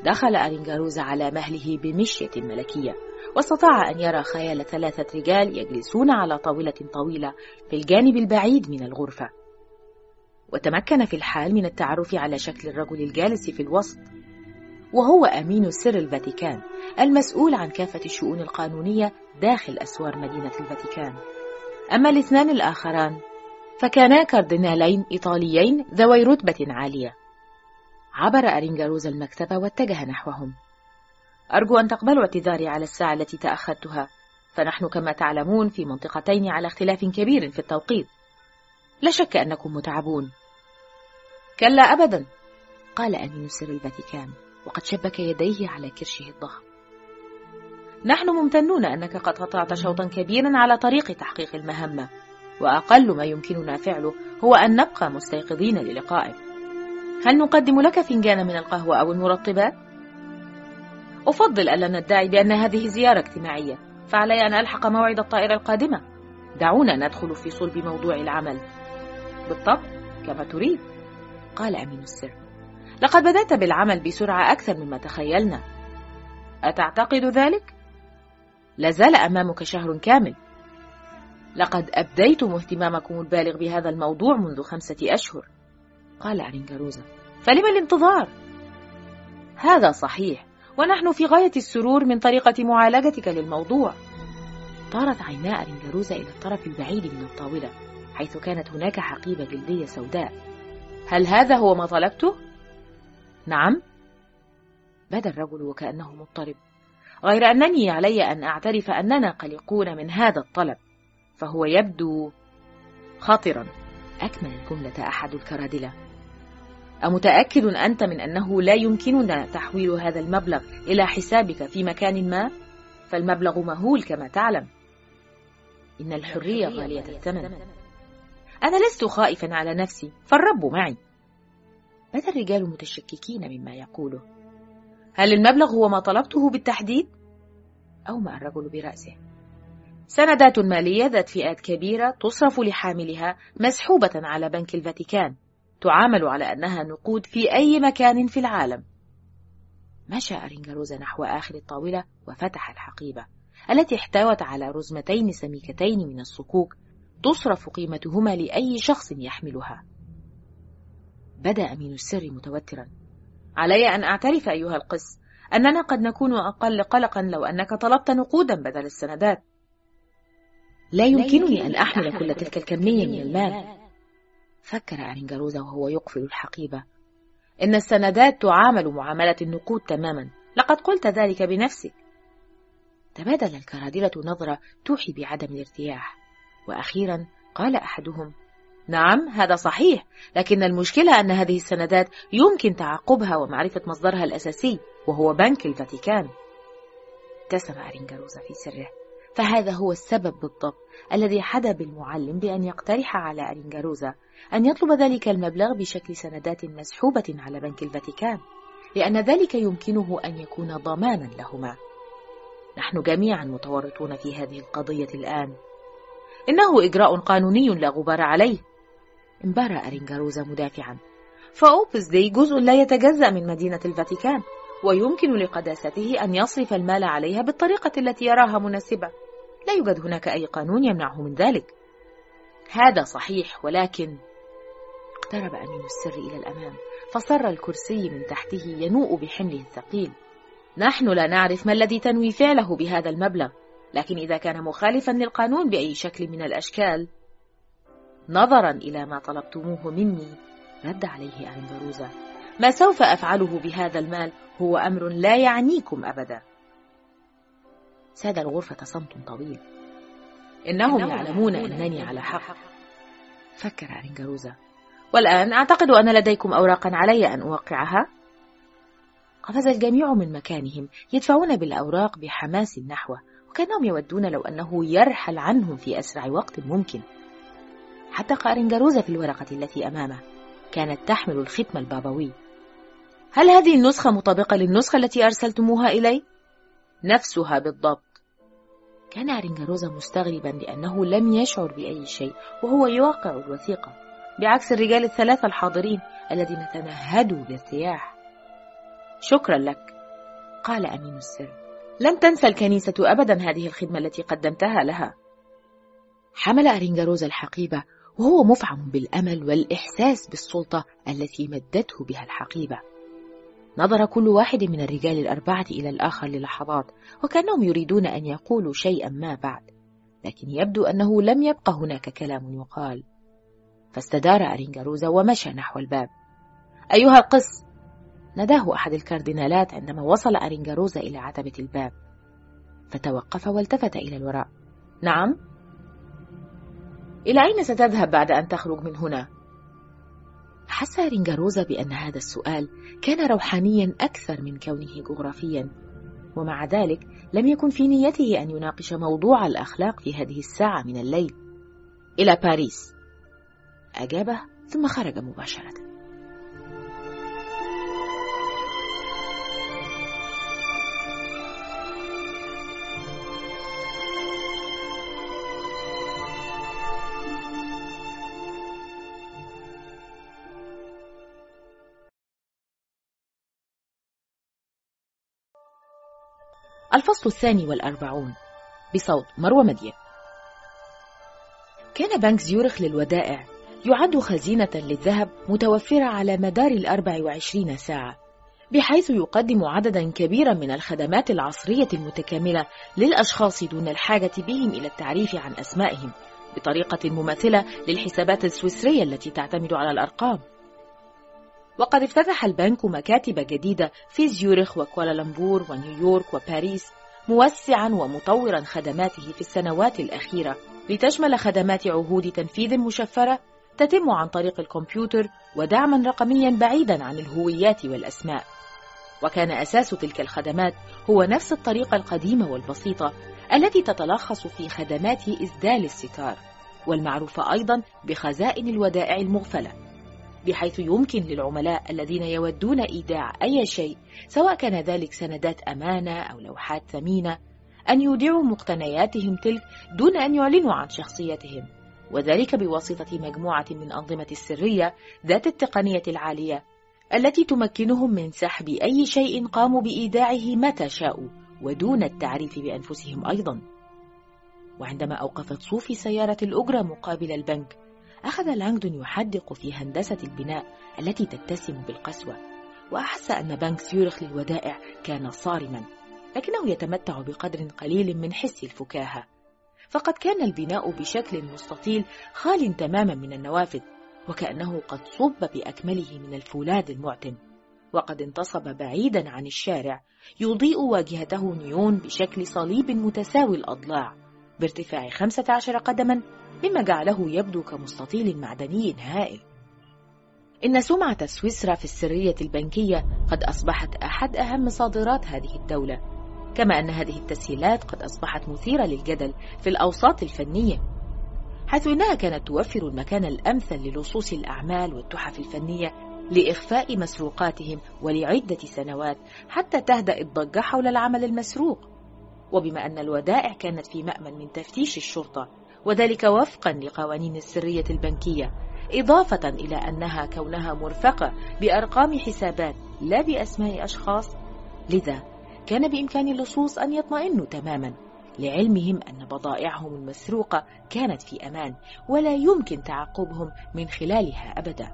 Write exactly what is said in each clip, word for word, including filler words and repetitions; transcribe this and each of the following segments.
دخل أرينغاروزا على مهله بمشية ملكية، واستطاع أن يرى خيال ثلاثة رجال يجلسون على طاولة طويلة في الجانب البعيد من الغرفة، وتمكن في الحال من التعرف على شكل الرجل الجالس في الوسط، وهو أمين سر الفاتيكان المسؤول عن كافة الشؤون القانونية داخل أسوار مدينة الفاتيكان. أما الاثنان الآخران فكانا كاردينالين إيطاليين ذوي رتبة عالية. عبر أرينغاروزا المكتب واتجه نحوهم. أرجو أن تقبلوا اعتذاري على الساعة التي تأخرتها، فنحن كما تعلمون في منطقتين على اختلاف كبير في التوقيت. لا شك أنكم متعبون. كلا أبدا، قال أمين سر الفاتيكان وقد شبك يديه على كرشه الضخم. نحن ممتنون أنك قد قطعت شوطا كبيرا على طريق تحقيق المهمة، وأقل ما يمكننا فعله هو أن نبقى مستيقظين للقائك. هل نقدم لك فنجانا من القهوة أو المرطبات؟ أفضل ألا ندعي بأن هذه زيارة اجتماعية، فعلي أن ألحق موعد الطائرة القادمة. دعونا ندخل في صلب موضوع العمل. بالطبع، كما تريد، قال أمين السر. لقد بدأت بالعمل بسرعة أكثر مما تخيلنا. أتعتقد ذلك؟ لازال أمامك شهر كامل. لقد أبديتم اهتمامكم البالغ بهذا الموضوع منذ خمسة أشهر، قال أرينغاروزا. فلما الانتظار؟ هذا صحيح، ونحن في غاية السرور من طريقة معالجتك للموضوع. طارت عينا أرينغاروزا إلى الطرف البعيد من الطاولة، حيث كانت هناك حقيبة جلدية سوداء. هل هذا هو ما طلبته؟ نعم، بدا الرجل وكأنه مضطرب، غير أنني علي أن أعترف أننا قلقون من هذا الطلب، فهو يبدو خطرا. أكمل الجملة أحد الكرادلة. أمتأكد أنت من أنه لا يمكننا تحويل هذا المبلغ إلى حسابك في مكان ما؟ فالمبلغ مهول كما تعلم. إن الحرية غالية الثمن. أنا لست خائفا على نفسي، فالرب معي. بدا الرجال متشككين مما يقوله. هل المبلغ هو ما طلبته بالتحديد؟ أومأ الرجل برأسه. سندات مالية ذات فئات كبيرة تصرف لحاملها مسحوبة على بنك الفاتيكان، تعامل على أنها نقود في أي مكان في العالم. مشى أرينغاروزا نحو آخر الطاولة وفتح الحقيبة التي احتوت على رزمتين سميكتين من الصكوك تصرف قيمتهما لأي شخص يحملها. بدأ أمين السر متوترا. علي أن أعترف أيها القس أننا قد نكون أقل قلقا لو أنك طلبت نقودا بدل السندات. لا يمكنني أن أحمل كل تلك الكمية من المال، فكر أرينغاروزا وهو يقفل الحقيبة. إن السندات تعامل معاملة النقود تماما، لقد قلت ذلك بنفسك. تبادل الكرادلة نظرة توحي بعدم الارتياح، وأخيرا قال أحدهم: نعم هذا صحيح، لكن المشكلة أن هذه السندات يمكن تعقبها ومعرفة مصدرها الأساسي، وهو بنك الفاتيكان. ابتسم أرينغاروزا في سره، فهذا هو السبب بالضبط الذي حدا بالمعلم بأن يقترح على أرينغاروزا أن يطلب ذلك المبلغ بشكل سندات مسحوبة على بنك الفاتيكان، لأن ذلك يمكنه أن يكون ضمانا لهما. نحن جميعا متورطون في هذه القضية الآن. إنه إجراء قانوني لا غبار عليه، انبرى أرينغاروزا مدافعا. فأوبس دي جزء لا يتجزأ من مدينة الفاتيكان، ويمكن لقداسته أن يصرف المال عليها بالطريقة التي يراها مناسبة. لا يوجد هناك أي قانون يمنعه من ذلك. هذا صحيح، ولكن اقترب أمين السر إلى الأمام، فصر الكرسي من تحته ينوء بحمله الثقيل. نحن لا نعرف ما الذي تنوي فعله بهذا المبلغ، لكن إذا كان مخالفا للقانون بأي شكل من الأشكال، نظرا إلى ما طلبتموه مني، رد عليه أرينغاروزا، ما سوف أفعله بهذا المال هو أمر لا يعنيكم أبدا. ساد الغرفة صمت طويل. إنهم يعلمون أنني على حق، فكر أرينغاروزا. والآن أعتقد أن لديكم أوراقا علي أن أوقعها. قفز الجميع من مكانهم يدفعون بالأوراق بحماس نحوه، وكانهم يودون لو أنه يرحل عنهم في أسرع وقت ممكن. حدق أرينغاروزا في الورقة التي أمامه، كانت تحمل الختم البابوي. هل هذه النسخة مطابقة للنسخة التي أرسلتموها إلي؟ نفسها بالضبط. كان أرينغاروزا مستغربا لأنه لم يشعر بأي شيء وهو يوقع الوثيقة، بعكس الرجال الثلاثة الحاضرين الذين تنهدوا بارتياح. شكرا لك، قال أمين السر: لن تنسى الكنيسة أبدا هذه الخدمة التي قدمتها لها. حمل أرينغاروزا الحقيبة وهو مفعم بالأمل والإحساس بالسلطة التي مدته بها الحقيبة. نظر كل واحد من الرجال الأربعة إلى الآخر للحظات وكأنهم يريدون أن يقولوا شيئا ما بعد، لكن يبدو أنه لم يبق هناك كلام يقال. فاستدار أرينغاروزا ومشى نحو الباب. أيها القس، نداه أحد الكاردينالات عندما وصل أرينغاروزا إلى عتبة الباب، فتوقف والتفت إلى الوراء. نعم؟ إلى أين ستذهب بعد أن تخرج من هنا؟ حس أرينغاروزا بأن هذا السؤال كان روحانيا أكثر من كونه جغرافيا، ومع ذلك لم يكن في نيته أن يناقش موضوع الأخلاق في هذه الساعة من الليل. إلى باريس، أجابه ثم خرج مباشرة. الفصل الثاني والأربعون، بصوت مروى مدين. كان بنك زيورخ للودائع يعد خزينة للذهب متوفرة على مدار الأربع وعشرين ساعة، بحيث يقدم عددا كبيرا من الخدمات العصرية المتكاملة للأشخاص دون الحاجة بهم إلى التعريف عن أسمائهم بطريقة مماثلة للحسابات السويسرية التي تعتمد على الأرقام. وقد افتتح البنك مكاتب جديدة في زيورخ وكوالالمبور ونيويورك وباريس، موسعا ومطورا خدماته في السنوات الأخيرة لتشمل خدمات عهود تنفيذ مشفرة تتم عن طريق الكمبيوتر ودعما رقميا بعيدا عن الهويات والأسماء. وكان أساس تلك الخدمات هو نفس الطريقة القديمة والبسيطة التي تتلخص في خدمات إسدال الستار، والمعروفة أيضا بخزائن الودائع المغفلة، بحيث يمكن للعملاء الذين يودون إيداع أي شيء، سواء كان ذلك سندات أمانة أو لوحات ثمينة، أن يودعوا مقتنياتهم تلك دون أن يعلنوا عن شخصيتهم، وذلك بواسطة مجموعة من أنظمة السرية ذات التقنية العالية التي تمكنهم من سحب أي شيء قاموا بإيداعه متى شاءوا ودون التعريف بأنفسهم أيضا. وعندما أوقفت صوفي سيارة الأجرة مقابل البنك، أخذ لانغدون يحدق في هندسة البناء التي تتسم بالقسوة، وأحس أن بنك زيورخ للودائع كان صارما، لكنه يتمتع بقدر قليل من حس الفكاهة، فقد كان البناء بشكل مستطيل خال تماما من النوافذ، وكأنه قد صب بأكمله من الفولاذ المعتم، وقد انتصب بعيدا عن الشارع يضيء واجهته نيون بشكل صليب متساوي الأضلاع بارتفاع خمسة عشر قدما، مما جعله يبدو كمستطيل معدني هائل. إن سمعة سويسرا في السرية البنكية قد أصبحت أحد أهم صادرات هذه الدولة، كما أن هذه التسهيلات قد أصبحت مثيرة للجدل في الأوساط الفنية، حيث إنها كانت توفر المكان الأمثل للصوص الأعمال والتحف الفنية لإخفاء مسروقاتهم ولعدة سنوات حتى تهدأ الضجة حول العمل المسروق. وبما أن الودائع كانت في مأمن من تفتيش الشرطة، وذلك وفقا لقوانين السرية البنكية، إضافة إلى أنها كونها مرفقة بأرقام حسابات لا بأسماء أشخاص، لذا كان بإمكان اللصوص أن يطمئنوا تماما لعلمهم أن بضائعهم المسروقة كانت في أمان ولا يمكن تعقبهم من خلالها أبدا.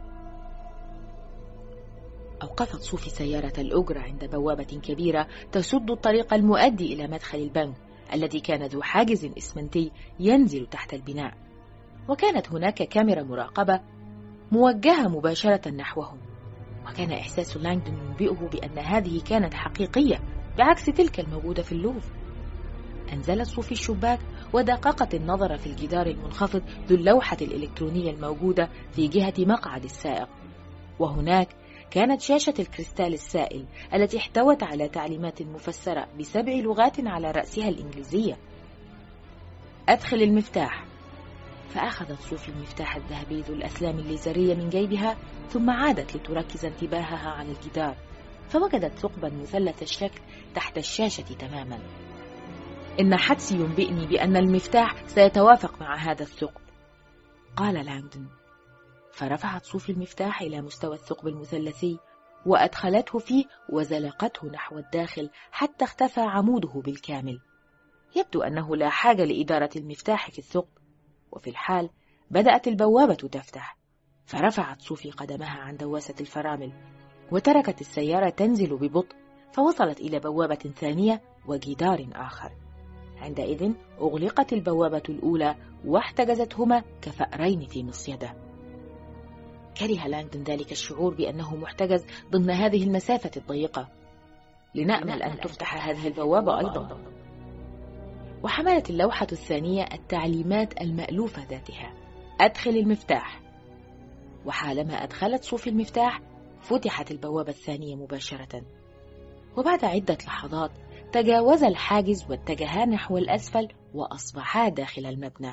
أوقفت صوفي سيارة الأجرة عند بوابة كبيرة تسد الطريق المؤدي إلى مدخل البنك الذي كان ذو حاجز إسمنتي ينزل تحت البناء، وكانت هناك كاميرا مراقبة موجهة مباشرة نحوهم، وكان إحساس لانغدون ينبئه بأن هذه كانت حقيقية بعكس تلك الموجودة في اللوفر. أنزلت صوفي الشباك ودققت النظر في الجدار المنخفض ذو اللوحة الإلكترونية الموجودة في جهة مقعد السائق، وهناك كانت شاشة الكريستال السائل التي احتوت على تعليمات مفسرة بسبع لغات على رأسها الإنجليزية. أدخل المفتاح. فأخذت صوفي المفتاح الذهبي ذو الأسلام الليزرية من جيبها، ثم عادت لتركز انتباهها على الجدار، فوجدت ثقبا مثلث الشكل تحت الشاشة تماما. إن حدسي ينبئني بأن المفتاح سيتوافق مع هذا الثقب، قال لانغدون. فرفعت صوفي المفتاح إلى مستوى الثقب المثلثي، وأدخلته فيه وزلقته نحو الداخل حتى اختفى عموده بالكامل. يبدو أنه لا حاجة لإدارة المفتاح في الثقب، وفي الحال بدأت البوابة تفتح، فرفعت صوفي قدمها عن دواسة الفرامل وتركت السيارة تنزل ببطء، فوصلت إلى بوابة ثانية وجدار آخر. عندئذ أغلقت البوابة الأولى واحتجزتهما كفأرين في مصيدة. كره لانغدون ذلك الشعور بأنه محتجز ضمن هذه المسافة الضيقة. لنأمل أن تفتح هذه البوابة أيضا. وحملت اللوحة الثانية التعليمات المألوفة ذاتها: أدخل المفتاح. وحالما أدخلت صوفي المفتاح فتحت البوابة الثانية مباشرة، وبعد عدة لحظات تجاوز الحاجز واتجها نحو الأسفل وأصبحا داخل المبنى.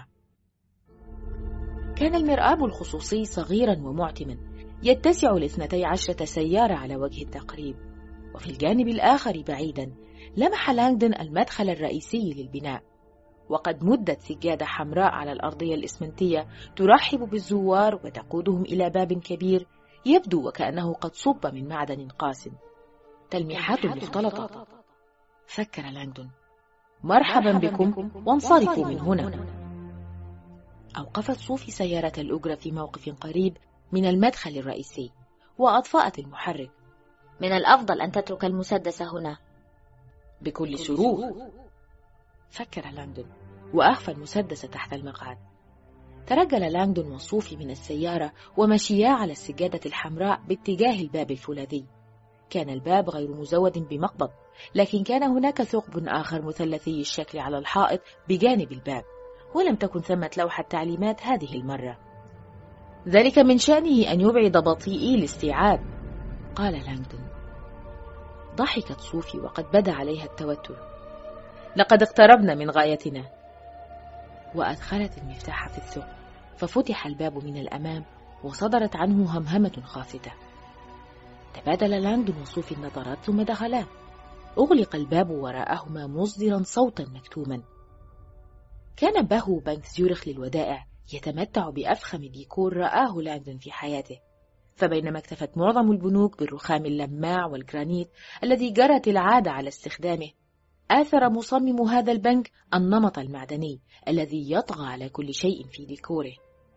كان المرآب الخصوصي صغيرا ومعتما يتسع لاثنتي عشرة سيارة على وجه التقريب، وفي الجانب الآخر بعيدا لمح لانغدون المدخل الرئيسي للبناء، وقد مدت سجادة حمراء على الأرضية الإسمنتية ترحب بالزوار وتقودهم إلى باب كبير يبدو وكأنه قد صب من معدن قاس. تلميحات مختلطة. فكر لانغدون: مرحبا بكم وانصرفوا من هنا. أوقفت صوفي سيارة الأجرة في موقف قريب من المدخل الرئيسي وأطفأت المحرك. من الأفضل أن تترك المسدس هنا. بكل سرور، فكر لانغدون، وأخفى المسدس تحت المقعد. ترجل لانغدون وصوفي من السيارة ومشيا على السجادة الحمراء باتجاه الباب الفولاذي. كان الباب غير مزود بمقبض، لكن كان هناك ثقب آخر مثلثي الشكل على الحائط بجانب الباب، ولم تكن ثمة لوحة تعليمات هذه المرة. ذلك من شأنه أن يبعد بطيئي الاستيعاب، قال لانغدون. ضحكت صوفي وقد بدا عليها التوتر. لقد اقتربنا من غايتنا. وأدخلت المفتاح في الثقب، ففتح الباب من الأمام وصدرت عنه همهمة خافتة. تبادل لانغدون وصوفي النظرات ثم دخلا. أغلق الباب وراءهما مصدرا صوتا مكتوما. كان باهو بنك زيورخ للودائع يتمتع بأفخم ديكور رآه لانغدون في حياته، فبينما اكتفت معظم البنوك بالرخام اللماع والجرانيت الذي جرت العادة على استخدامه، آثر مصمم هذا البنك النمط المعدني الذي يطغى على كل شيء في ديكوره.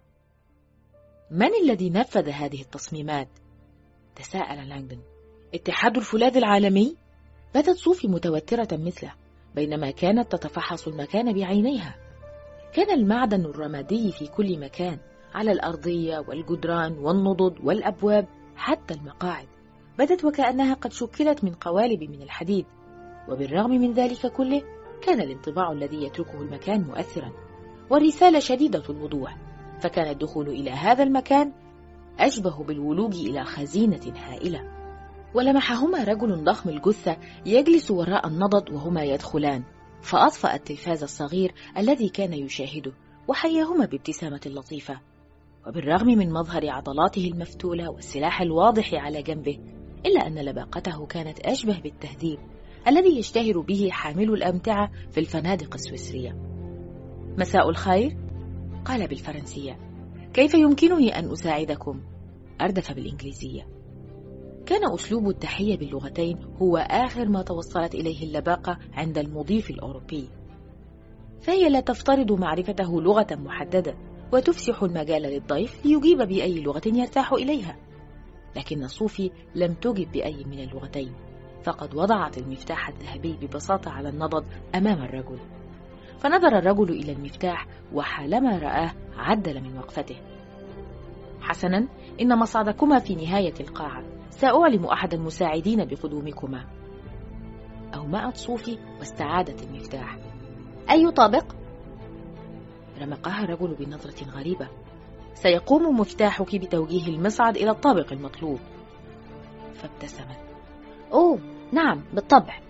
من الذي نفذ هذه التصميمات؟ تساءل لانغدون. اتحاد الفولاذ العالمي؟ بدت صوفي متوترة مثله بينما كانت تتفحص المكان بعينيها. كان المعدن الرمادي في كل مكان، على الأرضية والجدران والنضد والأبواب حتى المقاعد. بدت وكأنها قد شكلت من قوالب من الحديد، وبالرغم من ذلك كله كان الانطباع الذي يتركه المكان مؤثرا، والرسالة شديدة الوضوح، فكان الدخول إلى هذا المكان أشبه بالولوج إلى خزينة هائلة. ولمحهما رجل ضخم الجثة يجلس وراء النضد وهما يدخلان، فأطفأ التلفاز الصغير الذي كان يشاهده وحياهما بابتسامة لطيفة. وبالرغم من مظهر عضلاته المفتولة والسلاح الواضح على جنبه، إلا أن لباقته كانت أشبه بالتهذيب الذي يشتهر به حامل الأمتعة في الفنادق السويسرية. مساء الخير، قال بالفرنسية. كيف يمكنني أن أساعدكم؟ أردف بالإنجليزية. كان أسلوب التحية باللغتين هو آخر ما توصلت إليه اللباقة عند المضيف الأوروبي، فهي لا تفترض معرفته لغة محددة وتفسح المجال للضيف ليجيب بأي لغة يرتاح إليها. لكن صوفي لم تجب بأي من اللغتين، فقد وضعت المفتاح الذهبي ببساطة على النضد أمام الرجل، فنظر الرجل إلى المفتاح وحالما رآه عدل من وقفته. حسنا، إن مصعدكما في نهاية القاعة، سأعلم أحد المساعدين بقدومكما. أومأت صوفي واستعادت المفتاح. أي طابق؟ رمقها الرجل بنظرة غريبة. سيقوم مفتاحك بتوجيه المصعد إلى الطابق المطلوب. فابتسمت. أوه نعم بالطبع.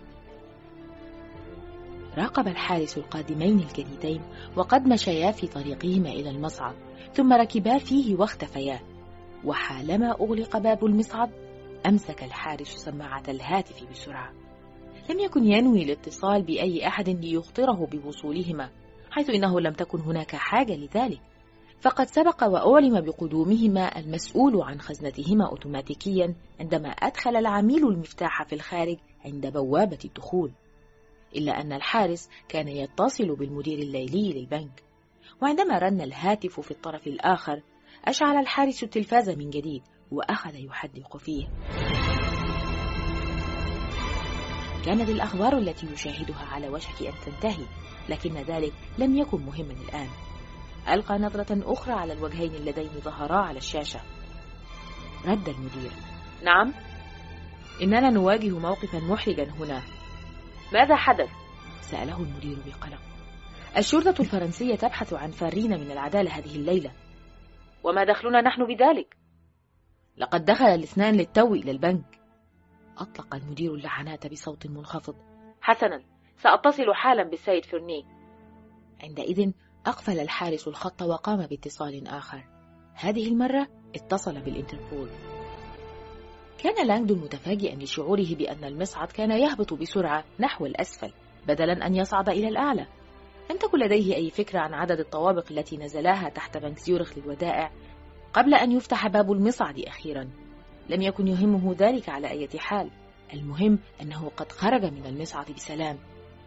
راقب الحارس القادمين الجديدين وقد مشيا في طريقهما إلى المصعد، ثم ركبا فيه واختفيا. وحالما أغلق باب المصعد أمسك الحارس سماعة الهاتف بسرعة. لم يكن ينوي الاتصال بأي أحد ليخطره بوصولهما، حيث إنه لم تكن هناك حاجة لذلك، فقد سبق وأعلم بقدومهما المسؤول عن خزنتهما أوتوماتيكيا عندما أدخل العميل المفتاح في الخارج عند بوابة الدخول، إلا أن الحارس كان يتصل بالمدير الليلي للبنك، وعندما رن الهاتف في الطرف الآخر أشعل الحارس التلفاز من جديد وأخذ يحدق فيه. كانت الأخبار التي يشاهدها على وشك أن تنتهي، لكن ذلك لم يكن مهما الآن. ألقى نظرة أخرى على الوجهين اللذين ظهرا على الشاشة. رد المدير: نعم، إننا نواجه موقفا محرجا هنا. ماذا حدث؟ سأله المدير بقلق. الشرطة الفرنسية تبحث عن فارين من العدالة هذه الليلة. وما دخلنا نحن بذلك؟ لقد دخل الاثنان للتو إلى البنك. أطلق المدير اللعنات بصوت منخفض. حسنا، سأتصل حالا بالسيد فرني. عندئذ أقفل الحارس الخط وقام باتصال آخر. هذه المرة اتصل بالإنتربول. كان لانغدون متفاجئا لشعوره بأن المصعد كان يهبط بسرعة نحو الأسفل بدلا أن يصعد إلى الأعلى. لم تكن لديه أي فكرة عن عدد الطوابق التي نزلاها تحت بنك زيورخ للودائع قبل أن يفتح باب المصعد أخيرا. لم يكن يهمه ذلك على أي حال، المهم أنه قد خرج من المصعد بسلام.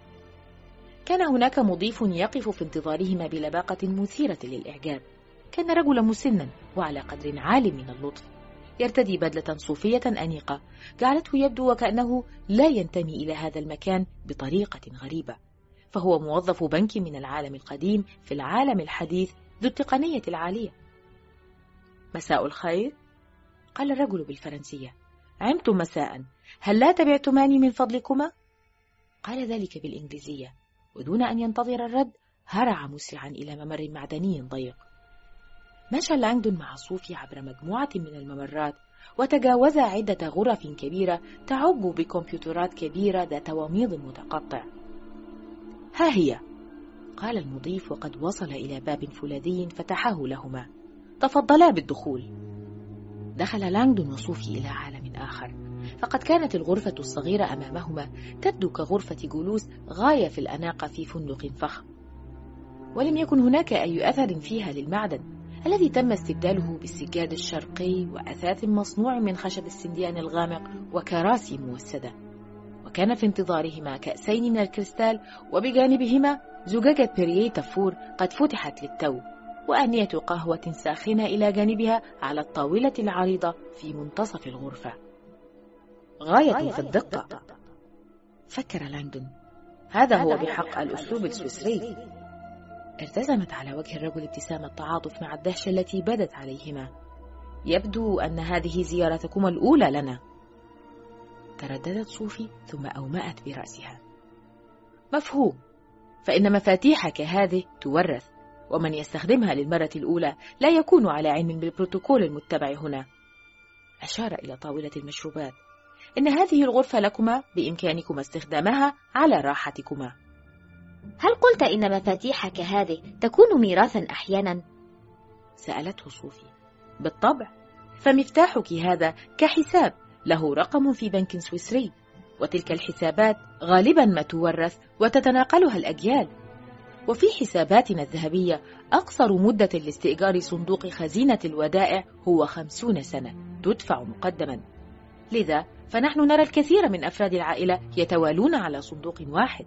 كان هناك مضيف يقف في انتظارهما بلباقة مثيرة للإعجاب. كان رجلا مسنا وعلى قدر عال من اللطف، يرتدي بدلة صوفية أنيقة جعلته يبدو وكأنه لا ينتمي إلى هذا المكان بطريقة غريبة، فهو موظف بنك من العالم القديم في العالم الحديث ذو التقنية العالية. مساء الخير، قال الرجل بالفرنسية. عمت مساء، هل لا تبعتماني من فضلكما؟ قال ذلك بالإنجليزية، ودون أن ينتظر الرد هرع مسرعا إلى ممر معدني ضيق. مشى لانغدون مع صوفي عبر مجموعة من الممرات وتجاوز عدة غرف كبيرة تعب بكمبيوترات كبيرة ذات وميض متقطع. ها هي، قال المضيف وقد وصل إلى باب فولاذي فتحه لهما. تفضلا بالدخول. دخل لانغدون وصوفي إلى عالم آخر، فقد كانت الغرفة الصغيرة أمامهما تبدو كغرفة جلوس غاية في الأناقة في فندق فخم، ولم يكن هناك أي أثر فيها للمعدن الذي تم استبداله بالسجاد الشرقي وأثاث مصنوع من خشب السنديان الغامق وكراسي موسدة. وكان في انتظارهما كأسين من الكريستال، وبجانبهما زجاجة بيريه تفور قد فتحت للتو، وآنية قهوة ساخنة إلى جانبها على الطاولة العريضة في منتصف الغرفة. غاية في الدقة، فكر لانغدون. هذا هو بحق الأسلوب السويسري. ارتسمت على وجه الرجل ابتسامة تعاطف مع الدهشة التي بدت عليهما. يبدو أن هذه زيارتكما الأولى لنا. ترددت صوفي ثم أومأت برأسها. مفهوم، فإن مفاتيحك هذه تورث، ومن يستخدمها للمرة الأولى لا يكون على علم بالبروتوكول المتبع هنا. أشار إلى طاولة المشروبات. إن هذه الغرفة لكما، بإمكانكما استخدامها على راحتكما. هل قلت إن مفاتيحك هذه تكون ميراثا أحيانا؟ سألته صوفي. بالطبع، فمفتاحك هذا كحساب له رقم في بنك سويسري، وتلك الحسابات غالبا ما تورث وتتناقلها الأجيال. وفي حساباتنا الذهبية أقصر مدة لاستئجار صندوق خزينة الودائع هو خمسون سنة تدفع مقدما. لذا فنحن نرى الكثير من أفراد العائلة يتوالون على صندوق واحد.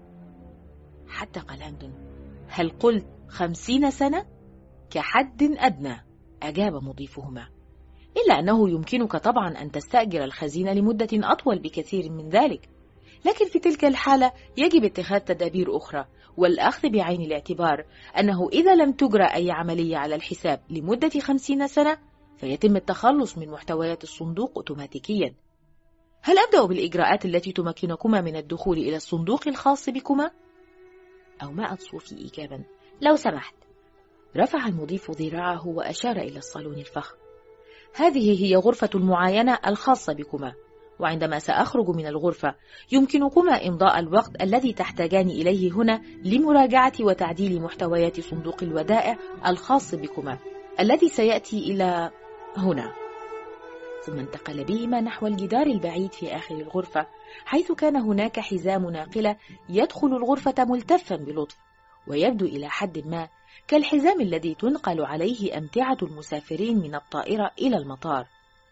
حدق لانغدون. هل قلت خمسين سنة؟ كحد أدنى، أجاب مضيفهما. إلا أنه يمكنك طبعا أن تستأجر الخزينة لمدة أطول بكثير من ذلك، لكن في تلك الحالة يجب اتخاذ تدابير أخرى، والأخذ بعين الاعتبار أنه إذا لم تجرى أي عملية على الحساب لمدة خمسين سنة فيتم التخلص من محتويات الصندوق أوتوماتيكيا. هل أبدأ بالإجراءات التي تمكنكما من الدخول إلى الصندوق الخاص بكما؟ أومأت صوفي إيجابا. لو سمحت. رفع المضيف ذراعه وأشار إلى الصالون الفخم. هذه هي غرفة المعاينة الخاصة بكما، وعندما سأخرج من الغرفة يمكنكما إمضاء الوقت الذي تحتاجان إليه هنا لمراجعة وتعديل محتويات صندوق الودائع الخاص بكما الذي سيأتي إلى هنا. ثم انتقل بهما نحو الجدار البعيد في آخر الغرفة، حيث كان هناك حزام ناقلة يدخل الغرفة ملتفا بلطف، ويبدو إلى حد ما كالحزام الذي تنقل عليه أمتعة المسافرين من الطائرة إلى المطار.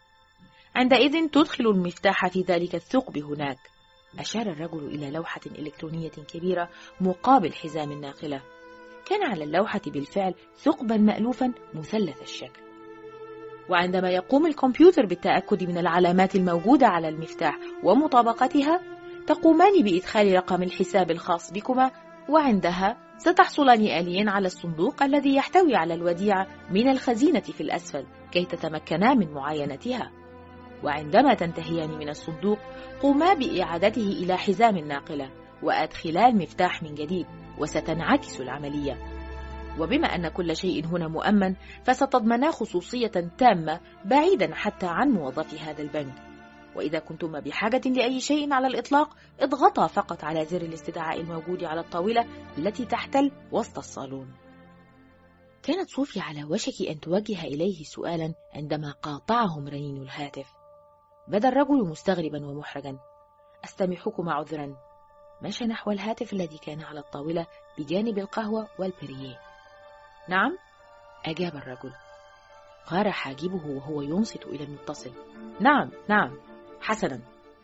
عندئذ تدخل المفتاح في ذلك الثقب هناك. أشار الرجل إلى لوحة إلكترونية كبيرة مقابل حزام الناقلة. كان على اللوحة بالفعل ثقبا مألوفا مثلث الشكل، وعندما يقوم الكمبيوتر بالتأكد من العلامات الموجودة على المفتاح ومطابقتها، تقومان بإدخال رقم الحساب الخاص بكما، وعندها ستحصلان آليا على الصندوق الذي يحتوي على الوديعة من الخزينة في الأسفل كي تتمكنا من معاينتها. وعندما تنتهيان من الصندوق، قوما بإعادته إلى حزام الناقلة وأدخلا المفتاح من جديد، وستنعكس العملية. وبما أن كل شيء هنا مؤمن، فستضمنا خصوصية تامة بعيدا حتى عن موظفي هذا البنك. وإذا كنتما بحاجة لأي شيء على الإطلاق، اضغطا فقط على زر الاستدعاء الموجود على الطاولة التي تحتل وسط الصالون. كانت صوفيا على وشك أن توجه إليه سؤالا عندما قاطعهم رنين الهاتف. بدا الرجل مستغربا ومحرجا. أستمحكما عذرا. مشى نحو الهاتف الذي كان على الطاولة بجانب القهوة والبرييه. نعم، أجاب الرجل. غار حاجبه وهو ينصت إلى المتصل. نعم نعم، حسنا.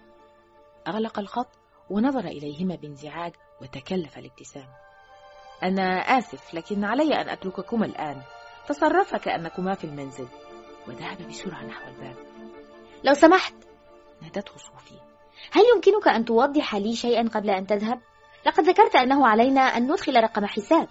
أغلق الخط ونظر إليهما بانزعاج وتكلف الابتسام. أنا آسف، لكن علي أن أترككما الآن. تصرفا كأنكما في المنزل. وذهب بسرعة نحو الباب. لو سمحت، نادته صوفي، هل يمكنك أن توضح لي شيئا قبل أن تذهب؟ لقد ذكرت أنه علينا أن ندخل رقم حساب.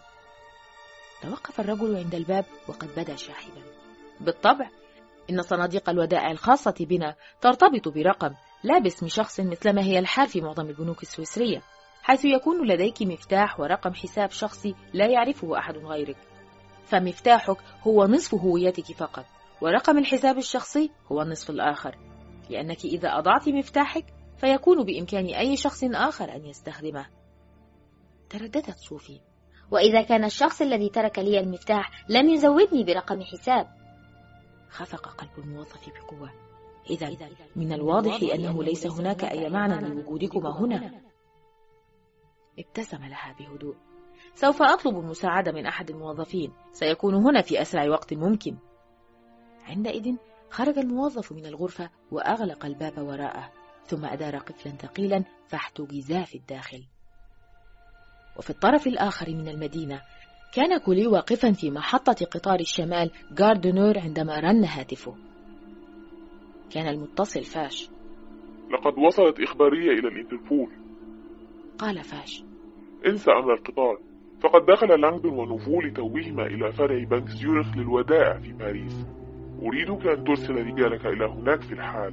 توقف الرجل عند الباب وقد بدا شاحبا. بالطبع، إن صناديق الودائع الخاصة بنا ترتبط برقم لا باسم شخص مثلما هي الحال في معظم البنوك السويسرية، حيث يكون لديك مفتاح ورقم حساب شخصي لا يعرفه أحد غيرك. فمفتاحك هو نصف هويتك فقط، ورقم الحساب الشخصي هو النصف الآخر، لأنك إذا أضعت مفتاحك فيكون بإمكان أي شخص آخر أن يستخدمه. ترددت صوفي. وإذا كان الشخص الذي ترك لي المفتاح لم يزودني برقم حساب؟ خفق قلب الموظف بقوة. إذا من الواضح أنه ليس هناك أي معنى لوجودكما هنا. ابتسم لها بهدوء. سوف أطلب المساعدة من أحد الموظفين، سيكون هنا في أسرع وقت ممكن. عندئذ خرج الموظف من الغرفة وأغلق الباب وراءه، ثم أدار قفلا ثقيلا فاحتجزا في الداخل. وفي الطرف الآخر من المدينة كان كولي واقفا في محطة قطار الشمال غاردنور عندما رن هاتفه. كان المتصل فاش. لقد وصلت إخبارية إلى الإنتربول، قال فاش. انسى أمر القطار، فقد دخل لانغدون ونوفول توهما إلى فرع بنك زيورخ للودائع في باريس. أريدك أن ترسل رجالك إلى هناك في الحال.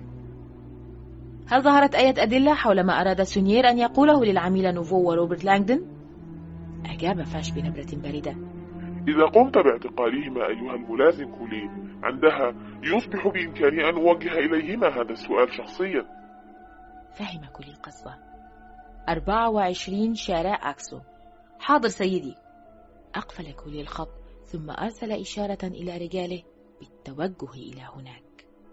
هل ظهرت أي أدلة حول ما أراد سونيير أن يقوله للعميل نوفو وروبرت لانغدون؟ أجاب فاش بنبرة باردة. إذا قمت باعتقالهما أيها الملازم كولي، عندها يصبح بإمكاني أن أوجه إليهما هذا السؤال شخصيا. فهم كولي قصده. أربعة وعشرين شارع أكسو. حاضر سيدي. أقفل كولي الخط ثم أرسل إشارة إلى رجاله بالتوجه إلى هناك.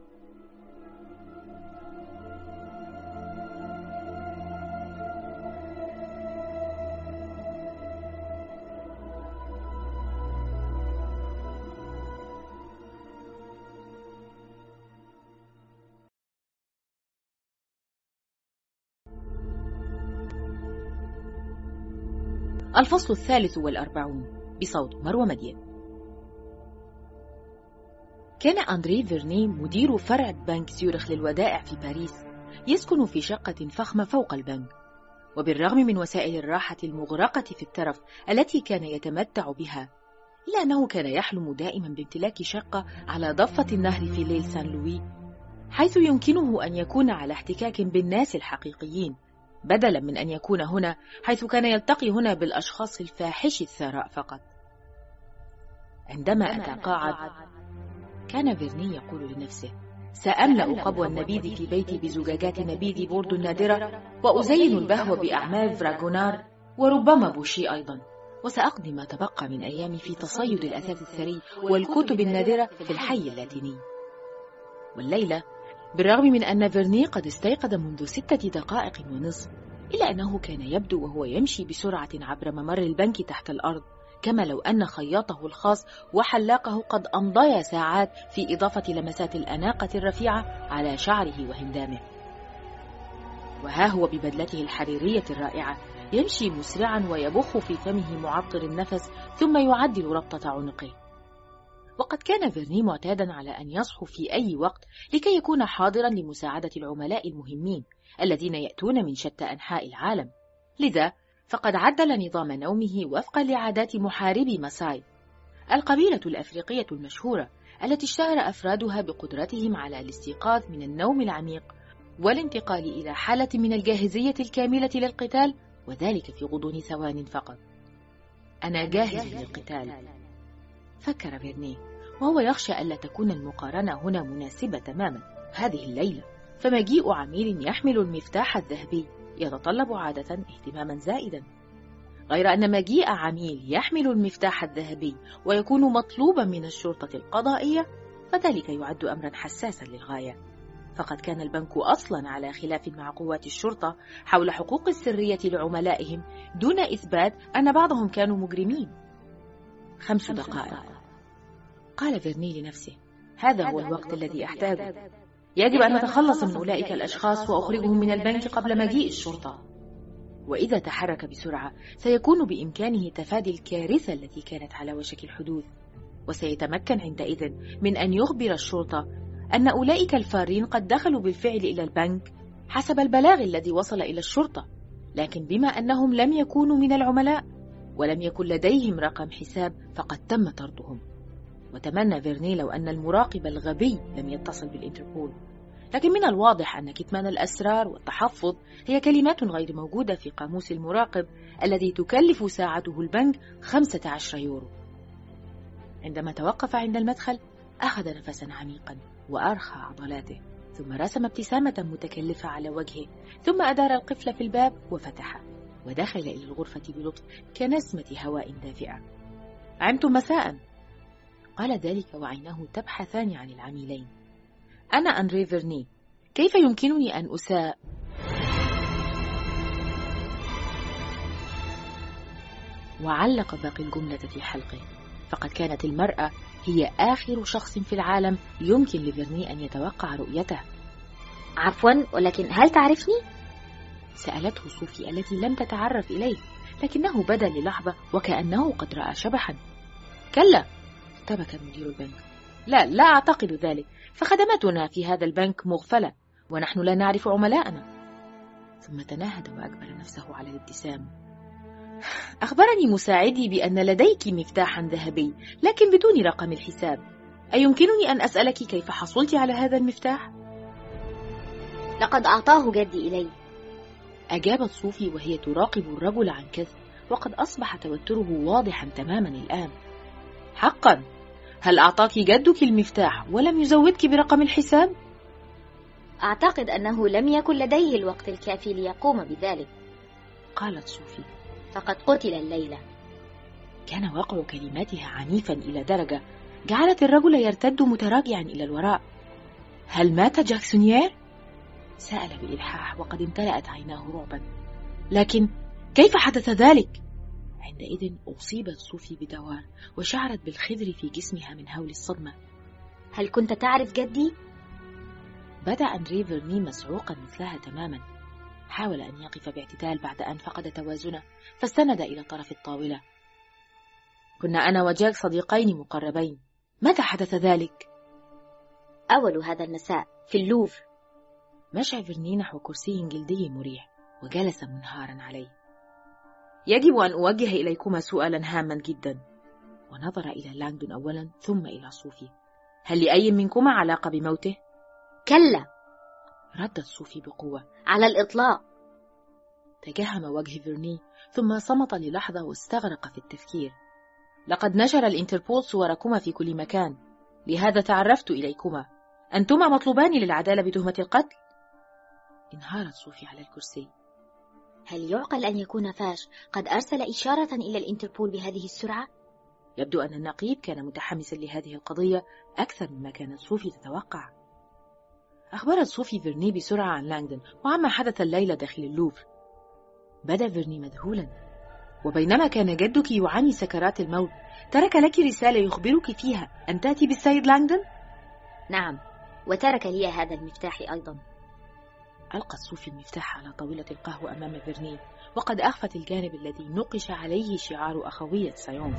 الفصل الثالث والأربعون بصوت مروى مدين. كان أندري فيرني مدير فرع بنك زيورخ للودائع في باريس يسكن في شقة فخمة فوق البنك، وبالرغم من وسائل الراحة المغرقة في الترف التي كان يتمتع بها، إلا أنه كان يحلم دائما بامتلاك شقة على ضفة النهر في ليل سان لوي، حيث يمكنه أن يكون على احتكاك بالناس الحقيقيين، بدلا من أن يكون هنا حيث كان يلتقي هنا بالأشخاص الفاحش الثراء فقط. عندما أتقاعد كان فيرني يقول لنفسه: سأملأ قبو النبيذ في بيتي بزجاجات نبيذ بوردو النادرة، وأزين البهو بأعمال فراغونار وربما بوشي أيضا، وسأقضي ما تبقى من أيامي في تصيد الأثاث الثري والكتب النادرة في الحي اللاتيني. والليلة بالرغم من أن فيرني قد استيقظ منذ ستة دقائق ونصف، إلا أنه كان يبدو وهو يمشي بسرعة عبر ممر البنك تحت الأرض كما لو أن خياطه الخاص وحلاقه قد أمضيا ساعات في إضافة لمسات الأناقة الرفيعة على شعره وهندامه. وها هو ببدلته الحريرية الرائعة يمشي مسرعا ويبخ في فمه معطر النفس، ثم يعدل ربطة عنقه. وقد كان فيرني معتادا على أن يصحو في أي وقت لكي يكون حاضرا لمساعدة العملاء المهمين الذين يأتون من شتى أنحاء العالم، لذا فقد عدل نظام نومه وفقا لعادات محاربي ماساي، القبيلة الأفريقية المشهورة التي اشتهر أفرادها بقدرتهم على الاستيقاظ من النوم العميق والانتقال إلى حالة من الجاهزية الكاملة للقتال، وذلك في غضون ثوان فقط. أنا جاهز للقتال، فكر فيرني وهو يخشى ألا تكون المقارنة هنا مناسبة تماما هذه الليلة، فمجيء عميل يحمل المفتاح الذهبي يتطلب عادة اهتماما زائدا، غير أن مجيء عميل يحمل المفتاح الذهبي ويكون مطلوبا من الشرطة القضائية فذلك يعد أمرا حساسا للغاية، فقد كان البنك أصلا على خلاف مع قوات الشرطة حول حقوق السرية لعملائهم دون إثبات أن بعضهم كانوا مجرمين. خمس دقائق، قال فيرني لنفسه، هذا هو الوقت الذي أحتاجه، يجب أن نتخلص من أولئك الأشخاص وأخرجهم من البنك قبل مجيء الشرطة. وإذا تحرك بسرعة سيكون بإمكانه تفادي الكارثة التي كانت على وشك الحدوث، وسيتمكن عندئذ من أن يخبر الشرطة أن أولئك الفارين قد دخلوا بالفعل إلى البنك حسب البلاغ الذي وصل إلى الشرطة، لكن بما أنهم لم يكونوا من العملاء ولم يكن لديهم رقم حساب فقد تم طردهم. وتمنى فيرني لو أن المراقب الغبي لم يتصل بالإنتربول، لكن من الواضح أن كتمان الأسرار والتحفظ هي كلمات غير موجودة في قاموس المراقب الذي تكلف ساعته البنك خمسة عشر يورو. عندما توقف عند المدخل أخذ نفسا عميقا وأرخى عضلاته، ثم رسم ابتسامة متكلفة على وجهه، ثم أدار القفل في الباب وفتحه ودخل إلى الغرفة بلطف كنسمة هواء دافئة. عمتم مساء، قال ذلك وعيناه تبحثان عن العميلين. أنا أندري فيرني، كيف يمكنني أن أساء؟ وعلق باقي الجملة في حلقه، فقد كانت المرأة هي آخر شخص في العالم يمكن لفيرني أن يتوقع رؤيته. عفوا، ولكن هل تعرفني؟ سألته صوفي التي لم تتعرف إليه، لكنه بدا للحظة وكأنه قد رأى شبحا. كلا، ارتبك مدير البنك، لا لا أعتقد ذلك، فخدماتنا في هذا البنك مغفلة ونحن لا نعرف عملاءنا. ثم تنهد وأجبر نفسه على الابتسام. أخبرني مساعدي بأن لديك مفتاحا ذهبي لكن بدون رقم الحساب، أيمكنني أن أسألك كيف حصلت على هذا المفتاح؟ لقد أعطاه جدي إلي، أجابت صوفي وهي تراقب الرجل عن كثب، وقد أصبح توتره واضحا تماما الآن. حقا، هل أعطاك جدك المفتاح ولم يزودك برقم الحساب؟ أعتقد أنه لم يكن لديه الوقت الكافي ليقوم بذلك، قالت صوفي، فقد قتل الليلة. كان وقع كلماتها عنيفا إلى درجة جعلت الرجل يرتد متراجعا إلى الوراء. هل مات جاكسونيير؟ سأل بإلحاح وقد امتلأت عيناه رعبا. لكن كيف حدث ذلك؟ عندئذ أصيبت صوفي بدوار وشعرت بالخذر في جسمها من هول الصدمة. هل كنت تعرف جدي؟ بدأ أندري فيرني مسعوقا مثلها تماما. حاول أن يقف باعتدال بعد أن فقد توازنه، فاستند إلى طرف الطاولة. كنا أنا وجاك صديقين مقربين، متى حدث ذلك؟ أول هذا المساء في اللوفر. مشى فيرني نحو كرسي جلدي مريح وجلس منهارا عليه. يجب أن أوجه إليكما سؤالا هاما جدا. ونظر إلى لانغدون أولا ثم إلى صوفي. هل لأي منكما علاقة بموته؟ كلا، ردت صوفي بقوة. على الإطلاق. تجهم وجه فيرني ثم صمت للحظة واستغرق في التفكير. لقد نشر الإنتربول صوركما في كل مكان، لهذا تعرفت إليكما. أنتما مطلوبان للعدالة بتهمة القتل. انهارت صوفي على الكرسي. هل يعقل أن يكون فاش قد أرسل إشارة إلى الإنتربول بهذه السرعة؟ يبدو أن النقيب كان متحمسا لهذه القضية أكثر مما كانت صوفي تتوقع. أخبرت صوفي فيرني بسرعة عن لانغدون وعما حدث الليلة داخل اللوفر. بدا فيرني مذهولا. وبينما كان جدك يعاني سكرات الموت ترك لك رسالة يخبرك فيها أن تأتي بالسيد لانغدون؟ نعم، وترك لي هذا المفتاح أيضا. ألقت صوفي المفتاح على طاولة القهوة أمام فيرني، وقد أخفت الجانب الذي نقش عليه شعار أخوية سايون.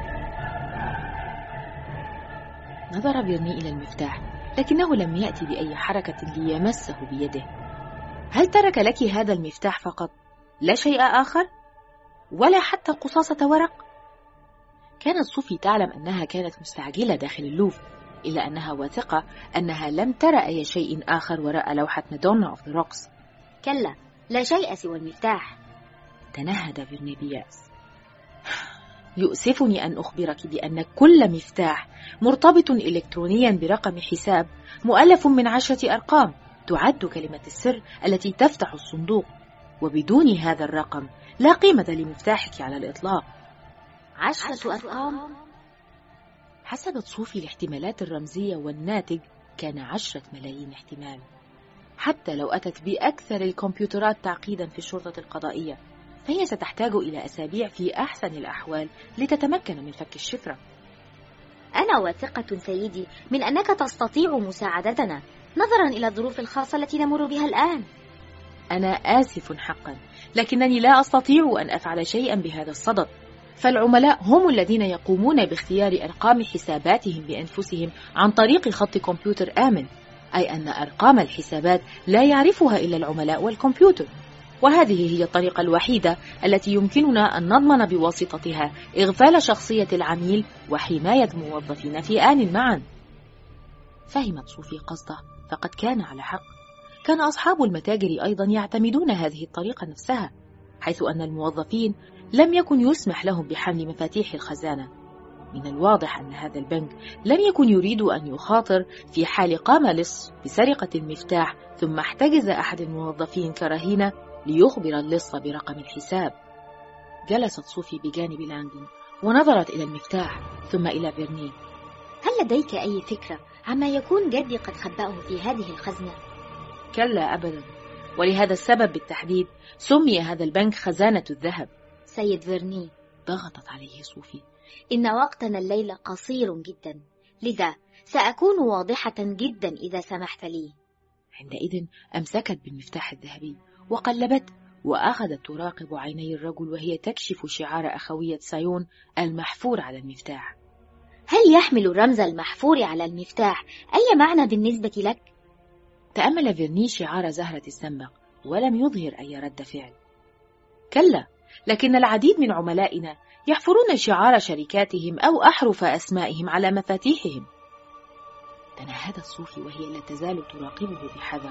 نظر فيرني إلى المفتاح، لكنه لم يأتي بأي حركة ليمسه بيده. هل ترك لك هذا المفتاح فقط، لا شيء آخر؟ ولا حتى قصاصة ورق؟ كانت صوفي تعلم أنها كانت مستعجلة داخل اللوفر، إلا أنها واثقة أنها لم ترى أي شيء آخر وراء لوحة مادونا أوف ذا روكس. كلا، لا شيء سوى المفتاح. تنهد فيرني بيأس. يؤسفني أن أخبرك بأن كل مفتاح مرتبط إلكترونيا برقم حساب مؤلف من عشرة أرقام تعد كلمة السر التي تفتح الصندوق، وبدون هذا الرقم لا قيمة لمفتاحك على الإطلاق. عشرة أرقام؟ حسبت صوفي الاحتمالات الرمزية والناتج كان عشرة ملايين احتمال. حتى لو أتت بأكثر الكمبيوترات تعقيدا في الشرطة القضائية، فهي ستحتاج إلى أسابيع في أحسن الأحوال لتتمكن من فك الشفرة. أنا واثقة سيدي من أنك تستطيع مساعدتنا نظرا إلى الظروف الخاصة التي نمر بها الآن. أنا آسف حقا، لكنني لا أستطيع أن أفعل شيئا بهذا الصدد، فالعملاء هم الذين يقومون باختيار أرقام حساباتهم بأنفسهم عن طريق خط كمبيوتر آمن، أي أن أرقام الحسابات لا يعرفها إلا العملاء والكمبيوتر، وهذه هي الطريقة الوحيدة التي يمكننا أن نضمن بواسطتها إغفال شخصية العميل وحماية موظفين في آن معا. فهمت صوفي قصده، فقد كان على حق. كان أصحاب المتاجر أيضا يعتمدون هذه الطريقة نفسها، حيث أن الموظفين لم يكن يسمح لهم بحمل مفاتيح الخزانة. من الواضح أن هذا البنك لم يكن يريد أن يخاطر في حال قام لص بسرقة المفتاح ثم احتجز أحد الموظفين كرهينة ليخبر اللص برقم الحساب. جلست صوفي بجانب لانغدون ونظرت إلى المفتاح ثم إلى فيرني. هل لديك أي فكرة عما يكون جدي قد خبأه في هذه الخزنة؟ كلا أبدا، ولهذا السبب بالتحديد سمي هذا البنك خزانة الذهب. سيد فيرني، ضغطت عليه صوفي، إن وقتنا الليلة قصير جدا، لذا سأكون واضحة جدا إذا سمحت لي. عندئذ أمسكت بالمفتاح الذهبي وقلبت، وأخذت تراقب عيني الرجل وهي تكشف شعار أخوية سايون المحفور على المفتاح. هل يحمل الرمز المحفور على المفتاح أي معنى بالنسبة لك؟ تأمل فيرني شعار زهرة السنبق ولم يظهر أي رد فعل. كلا، لكن العديد من عملائنا يحفرون شعار شركاتهم أو أحرف أسمائهم على مفاتيحهم. تنهدت صوفي وهي لا تزال تراقبه بحذر.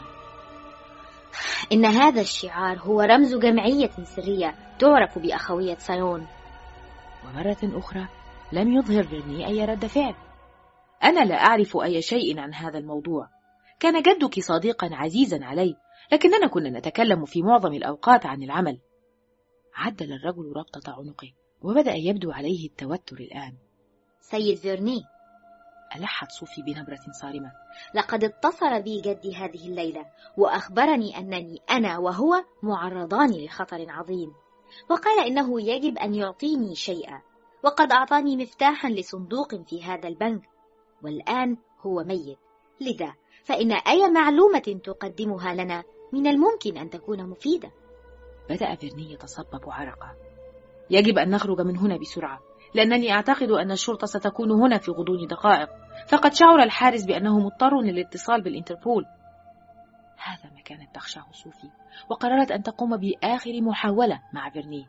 إن هذا الشعار هو رمز جمعية سرية تعرف بأخوية سايون. ومرة أخرى لم يظهر فيرني أي رد فعل. أنا لا أعرف أي شيء عن هذا الموضوع. كان جدك صديقا عزيزا علي، لكننا كنا نتكلم في معظم الأوقات عن العمل. عدل الرجل ربطة عنقه وبدأ يبدو عليه التوتر الآن. سيد فيرني، ألحت صوفي بنبرة صارمة، لقد اتصل بي جدي هذه الليلة وأخبرني أنني أنا وهو معرضان لخطر عظيم، وقال إنه يجب أن يعطيني شيئا، وقد أعطاني مفتاحا لصندوق في هذا البنك، والآن هو ميت، لذا فإن أي معلومة تقدمها لنا من الممكن أن تكون مفيدة. بدأ فيرني يتصبب عرقا. يجب أن نخرج من هنا بسرعة، لأنني أعتقد أن الشرطة ستكون هنا في غضون دقائق، فقد شعر الحارس بأنه مضطر للاتصال بالإنتربول. هذا ما كانت تخشاه صوفي، وقررت أن تقوم بآخر محاولة مع فيرني.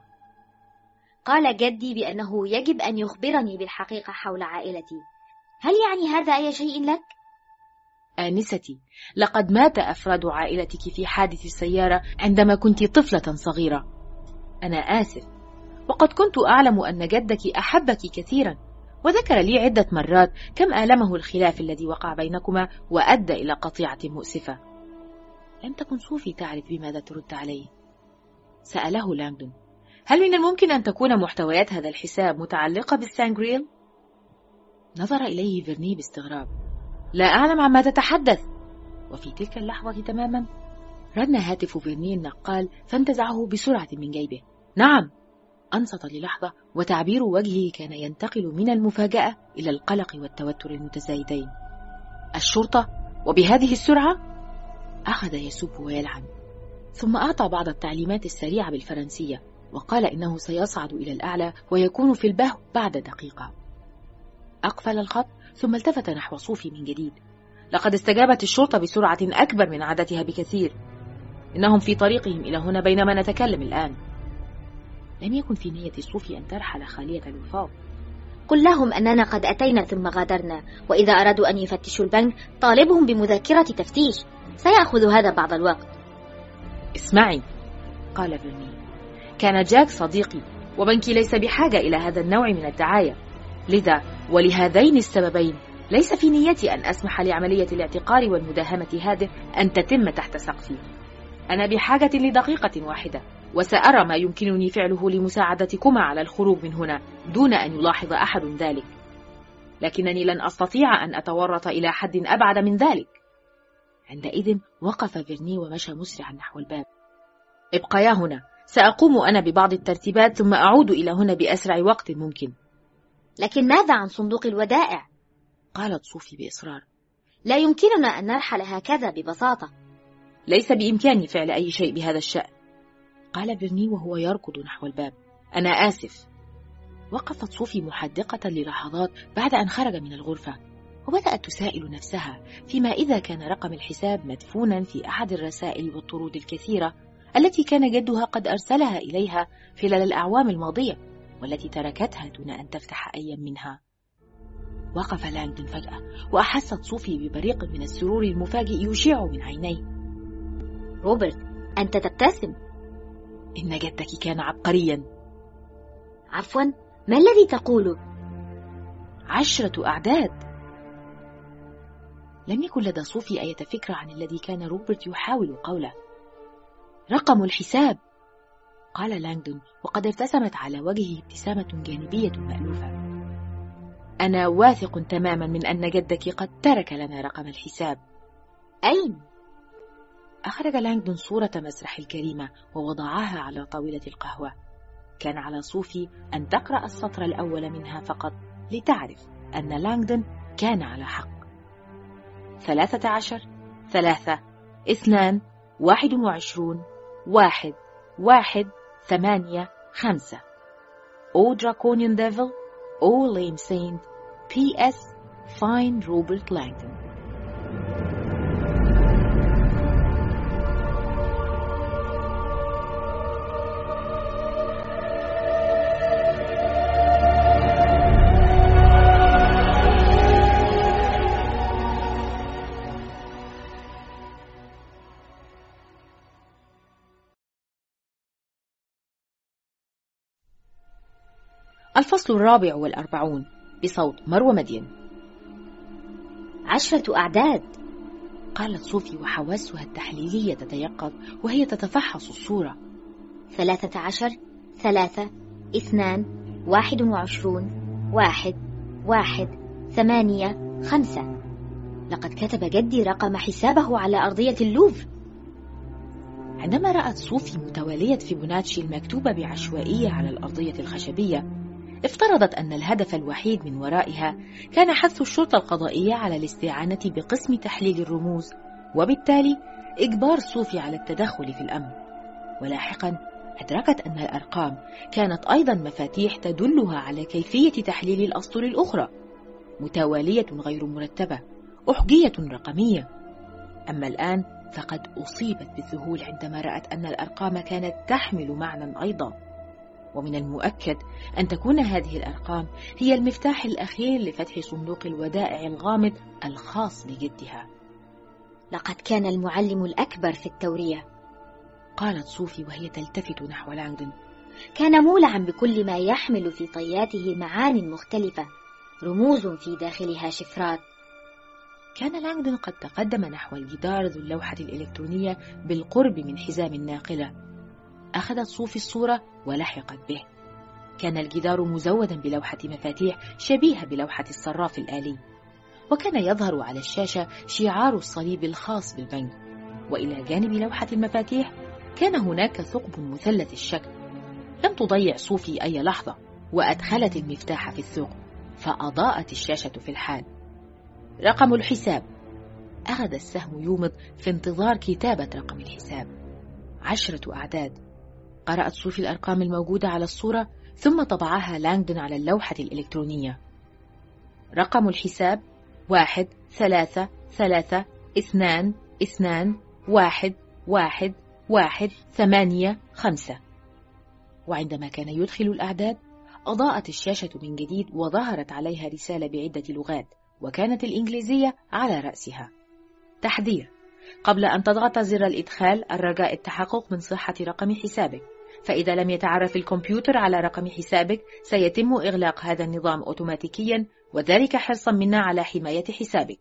قال جدي بأنه يجب أن يخبرني بالحقيقة حول عائلتي، هل يعني هذا أي شيء لك؟ آنستي، لقد مات أفراد عائلتك في حادث السيارة عندما كنت طفلة صغيرة. أنا آسف، وقد كنت أعلم أن جدك أحبك كثيرا، وذكر لي عدة مرات كم آلمه الخلاف الذي وقع بينكما وأدى إلى قطيعة مؤسفة. لم تكن صوفي تعرف بماذا ترد عليه. سأله لانغدون: هل من الممكن أن تكون محتويات هذا الحساب متعلقة بالسانغريل؟ نظر إليه فيرني باستغراب. لا أعلم عما تتحدث. وفي تلك اللحظة تماما رن هاتف فيرني النقال فانتزعه بسرعة من جيبه. نعم، أنصت للحظة، وتعبير وجهه كان ينتقل من المفاجأة إلى القلق والتوتر المتزايدين. الشرطة؟ وبهذه السرعة؟ أخذ يسب ويلعن، ثم أعطى بعض التعليمات السريعة بالفرنسية، وقال إنه سيصعد إلى الأعلى ويكون في البهو بعد دقيقة. أقفل الخط ثم التفت نحو صوفي من جديد. لقد استجابت الشرطة بسرعة أكبر من عادتها بكثير. إنهم في طريقهم إلى هنا بينما نتكلم الآن. لم يكن في نية صوفي أن ترحل خالية الوفاض. قل لهم أننا قد أتينا ثم غادرنا، وإذا أرادوا أن يفتشوا البنك طالبهم بمذكرة تفتيش، سيأخذ هذا بعض الوقت. اسمعي، قال فيرني، كان جاك صديقي، وبنكي ليس بحاجة إلى هذا النوع من الدعاية، لذا ولهذين السببين ليس في نيتي أن أسمح لعملية الاعتقال والمداهمة هذه أن تتم تحت سقفي. أنا بحاجة لدقيقة واحدة، وسأرى ما يمكنني فعله لمساعدتكما على الخروج من هنا دون أن يلاحظ أحد ذلك، لكنني لن أستطيع أن أتورط إلى حد أبعد من ذلك. عندئذ وقف فيرني ومشى مسرعا نحو الباب. ابقيا هنا، سأقوم أنا ببعض الترتيبات ثم أعود إلى هنا بأسرع وقت ممكن. لكن ماذا عن صندوق الودائع؟ قالت صوفي بإصرار. لا يمكننا أن نرحل هكذا ببساطة. ليس بإمكاني فعل أي شيء بهذا الشأن، قال فيرني وهو يركض نحو الباب. أنا آسف. وقفت صوفي محدقة للحظات بعد أن خرج من الغرفة، وبدأت تسائل نفسها فيما إذا كان رقم الحساب مدفونا في أحد الرسائل والطرود الكثيرة التي كان جدها قد أرسلها إليها خلال الأعوام الماضية، والتي تركتها دون أن تفتح أي منها. وقف لانغدون فجأة، وأحست صوفي ببريق من السرور المفاجئ يشع من عينيه. روبرت، أنت تبتسم. إن جدك كان عبقريا. عفوا، ما الذي تقوله؟ عشرة أعداد. لم يكن لدى صوفي أي فكرة عن الذي كان روبرت يحاول قوله. رقم الحساب، قال لانغدون وقد ارتسمت على وجهه ابتسامة جانبية مألوفة. أنا واثق تماما من أن جدك قد ترك لنا رقم الحساب. أين؟ أخرج لانغدون صورة مسرح الجريمة ووضعها على طاولة القهوة. كان على صوفي أن تقرأ السطر الأول منها فقط لتعرف أن لانغدون كان على حق. ثلاثة عشر، ثلاثة، اثنان، واحد وعشرون، واحد، واحد، ثمانية، خمسة. O Draconian Devil, O Lame Saint, P S Find Robert Langdon. الفصل الرابع والأربعون، بصوت مروى مدين. عشرة أعداد، قالت صوفي وحواسها التحليلية تتيقظ وهي تتفحص الصورة. ثلاثة عشر، ثلاثة، اثنان، واحد وعشرون، واحد، واحد، ثمانية، خمسة. لقد كتب جدي رقم حسابه على أرضية اللوفر. عندما رأت صوفي متوالية فيبوناتشي المكتوبة بعشوائية على الأرضية الخشبية، افترضت أن الهدف الوحيد من ورائها كان حث الشرطة القضائية على الاستعانة بقسم تحليل الرموز، وبالتالي إجبار صوفي على التدخل في الأمر. ولاحقا أدركت أن الأرقام كانت أيضا مفاتيح تدلها على كيفية تحليل الأسطر الأخرى، متوالية غير مرتبة، أحجية رقمية. أما الآن فقد أصيبت بالذهول عندما رأت أن الأرقام كانت تحمل معنى أيضا، ومن المؤكد أن تكون هذه الأرقام هي المفتاح الأخير لفتح صندوق الودائع الغامض الخاص بجدها. لقد كان المعلم الأكبر في التورية، قالت صوفي وهي تلتفت نحو لانغدون. كان مولعا بكل ما يحمل في طياته معان مختلفة، رموز في داخلها شفرات. كان لانغدون قد تقدم نحو الجدار ذو اللوحة الإلكترونية بالقرب من حزام الناقلة. أخذت صوفي الصورة ولحقت به. كان الجدار مزودا بلوحة مفاتيح شبيهة بلوحة الصراف الآلي، وكان يظهر على الشاشة شعار الصليب الخاص بالبنك، وإلى جانب لوحة المفاتيح كان هناك ثقب مثلث الشكل. لم تضيع صوفي أي لحظة، وأدخلت المفتاح في الثقب، فأضاءت الشاشة في الحال. رقم الحساب. أخذ السهم يومض في انتظار كتابة رقم الحساب. عشرة أعداد. قرأت صوفي الأرقام الموجودة على الصورة، ثم طبعها لانغدون على اللوحة الإلكترونية. رقم الحساب: واحد ثلاثة ثلاثة اثنان اثنان واحد واحد واحد ثمانية خمسة. وعندما كان يدخل الأعداد أضاءت الشاشة من جديد، وظهرت عليها رسالة بعدة لغات، وكانت الإنجليزية على رأسها. تحذير: قبل أن تضغط زر الإدخال الرجاء التحقق من صحة رقم حسابك، فإذا لم يتعرف الكمبيوتر على رقم حسابك سيتم إغلاق هذا النظام أوتوماتيكيا، وذلك حرصا منا على حماية حسابك.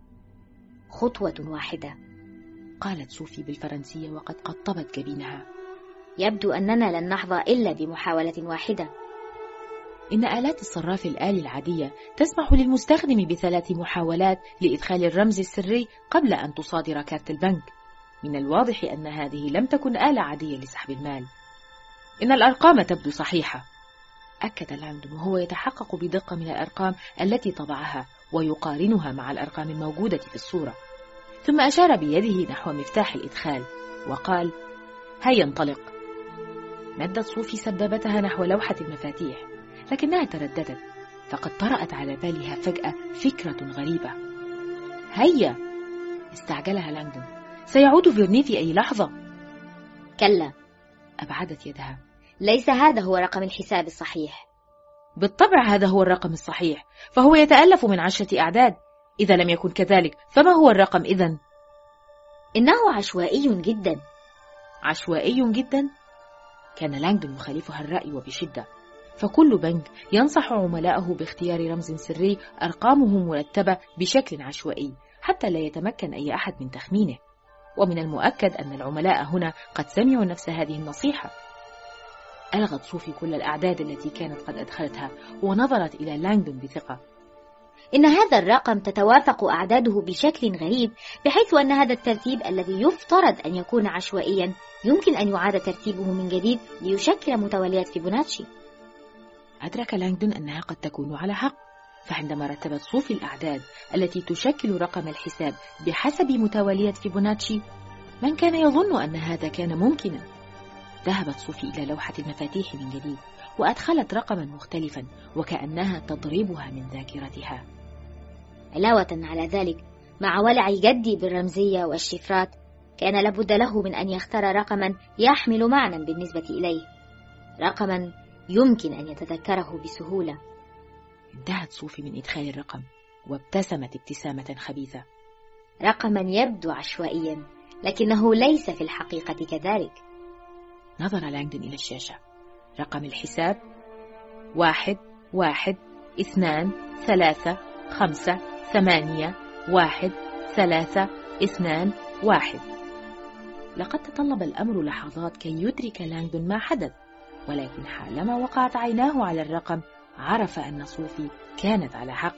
خطوة واحدة، قالت صوفي بالفرنسية وقد قطبت جبينها. يبدو أننا لن نحظى إلا بمحاولة واحدة. إن آلات الصراف الآلي العادية تسمح للمستخدم بثلاث محاولات لإدخال الرمز السري قبل أن تصادر كارت البنك. من الواضح أن هذه لم تكن آلة عادية لسحب المال. إن الأرقام تبدو صحيحة، أكد لانغدون وهو يتحقق بدقة من الأرقام التي طبعها ويقارنها مع الأرقام الموجودة في الصورة، ثم أشار بيده نحو مفتاح الإدخال وقال: هيا انطلق. مدت صوفي سبابتها نحو لوحة المفاتيح، لكنها ترددت، فقد طرأت على بالها فجأة فكرة غريبة. هيا، استعجلها لانغدون، سيعود فيرني في أي لحظة. كلا، أبعدت يدها. ليس هذا هو رقم الحساب الصحيح. بالطبع هذا هو الرقم الصحيح، فهو يتألف من عشرة أعداد. إذا لم يكن كذلك فما هو الرقم إذن؟ إنه عشوائي جدا. عشوائي جدا؟ كان لانغدون يخالفها الرأي وبشدة، فكل بنك ينصح عملائه باختيار رمز سري أرقامه مرتبة بشكل عشوائي حتى لا يتمكن أي أحد من تخمينه، ومن المؤكد أن العملاء هنا قد سمعوا نفس هذه النصيحة. ألغت صوفي كل الأعداد التي كانت قد أدخلتها ونظرت إلى لانغدون بثقة. إن هذا الرقم تتوافق أعداده بشكل غريب، بحيث أن هذا الترتيب الذي يفترض أن يكون عشوائيا يمكن أن يعاد ترتيبه من جديد ليشكل متواليات فيبوناتشي. أدرك لانغدون أنها قد تكون على حق، فعندما رتبت صوفي الأعداد التي تشكل رقم الحساب بحسب متواليات فيبوناتشي، من كان يظن أن هذا كان ممكنا؟ ذهبت صوفي إلى لوحة المفاتيح من جديد وأدخلت رقما مختلفا وكأنها تضربها من ذاكرتها. علاوة على ذلك، مع ولع جدي بالرمزية والشفرات، كان لابد له من أن يختار رقما يحمل معنى بالنسبة إليه، رقما يمكن أن يتذكره بسهولة. انتهت صوفي من إدخال الرقم وابتسمت ابتسامة خبيثة. رقما يبدو عشوائيا، لكنه ليس في الحقيقة كذلك. نظر لانغدون إلى الشاشة. رقم الحساب: واحد واحد اثنان ثلاثة خمسة ثمانية واحد ثلاثة اثنان واحد. لقد تطلب الأمر لحظات كي يدرك لانغدون ما حدث، ولكن حالما وقعت عيناه على الرقم عرف أن صوفي كانت على حق.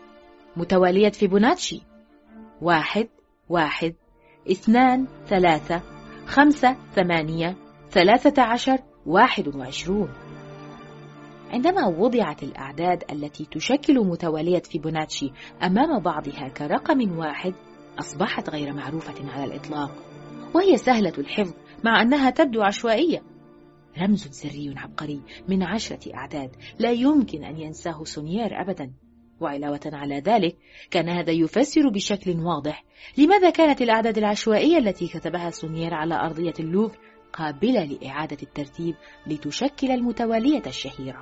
متوالية فيبوناتشي: واحد واحد اثنان ثلاثة خمسة ثمانية ثلاثة عشر واحد وعشرون. عندما وضعت الأعداد التي تشكل متوالية فيبوناتشي أمام بعضها كرقم واحد أصبحت غير معروفة على الإطلاق، وهي سهلة الحفظ مع أنها تبدو عشوائية. رمز سري عبقري من عشرة أعداد لا يمكن أن ينساه سونيير أبدا. وعلاوة على ذلك، كان هذا يفسر بشكل واضح لماذا كانت الأعداد العشوائية التي كتبها سونيير على أرضية اللوفر قابلة لإعادة الترتيب لتشكل المتوالية الشهيرة.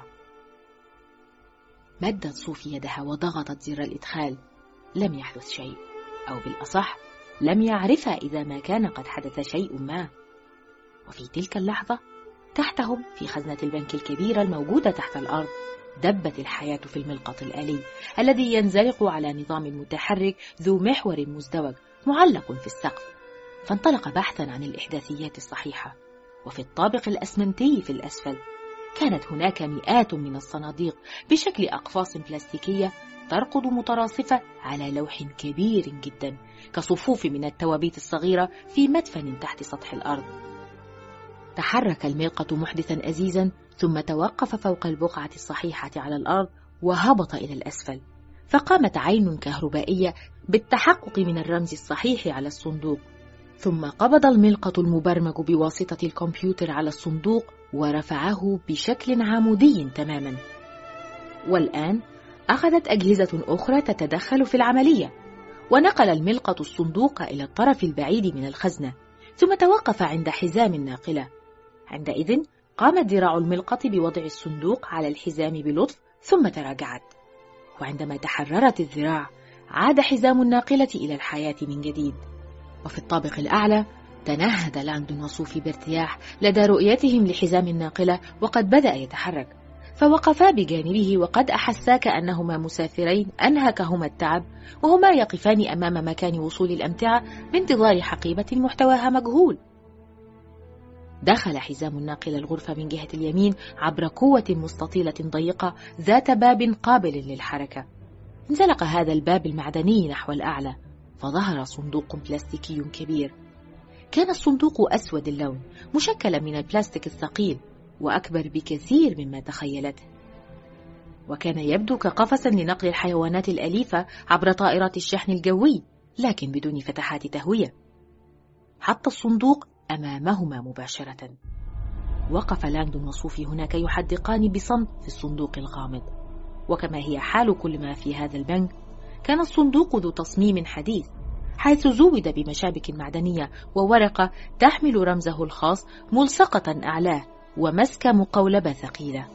مدت صوفي يدها وضغطت زر الإدخال. لم يحدث شيء، أو بالأصح لم يعرفها إذا ما كان قد حدث شيء ما. وفي تلك اللحظة، تحتهم في خزنة البنك الكبيرة الموجودة تحت الأرض، دبت الحياة في الملقط الآلي الذي ينزلق على نظام متحرك ذو محور مزدوج معلق في السقف. فانطلق بحثا عن الإحداثيات الصحيحة. وفي الطابق الأسمنتي في الأسفل كانت هناك مئات من الصناديق بشكل أقفاص بلاستيكية ترقد متراصفة على لوح كبير جدا كصفوف من التوابيت الصغيرة في مدفن تحت سطح الأرض. تحرك الملقط محدثا أزيزا، ثم توقف فوق البقعة الصحيحة على الأرض وهبط إلى الأسفل، فقامت عين كهربائية بالتحقق من الرمز الصحيح على الصندوق، ثم قبض الملقط المبرمج بواسطة الكمبيوتر على الصندوق ورفعه بشكل عمودي تماما. والآن أخذت أجهزة أخرى تتدخل في العملية، ونقل الملقط الصندوق إلى الطرف البعيد من الخزنة، ثم توقف عند حزام الناقلة. عندئذ قامت ذراع الملقط بوضع الصندوق على الحزام بلطف، ثم تراجعت، وعندما تحررت الذراع عاد حزام الناقلة إلى الحياة من جديد. وفي الطابق الأعلى تنهد لاندون وصوفي بارتياح لدى رؤيتهم لحزام الناقلة وقد بدأ يتحرك، فوقفا بجانبه وقد أحسا كأنهما مسافرين أنهكهما التعب، وهما يقفان أمام مكان وصول الأمتعة بانتظار حقيبة محتواها مجهول. دخل حزام الناقلة الغرفة من جهة اليمين عبر قوة مستطيلة ضيقة ذات باب قابل للحركة. انزلق هذا الباب المعدني نحو الأعلى، فظهر صندوق بلاستيكي كبير. كان الصندوق أسود اللون، مشكلا من البلاستيك الثقيل، وأكبر بكثير مما تخيلته، وكان يبدو كقفصا لنقل الحيوانات الأليفة عبر طائرات الشحن الجوي، لكن بدون فتحات تهوية. حط الصندوق أمامهما مباشرة. وقف لاندون وصوفي هناك يحدقان بصمت في الصندوق الغامض، وكما هي حال كل ما في هذا البنك، كان الصندوق ذو تصميم حديث، حيث زود بمشابك معدنية وورقة تحمل رمزه الخاص ملصقة أعلاه، ومسك مقولبة ثقيلة.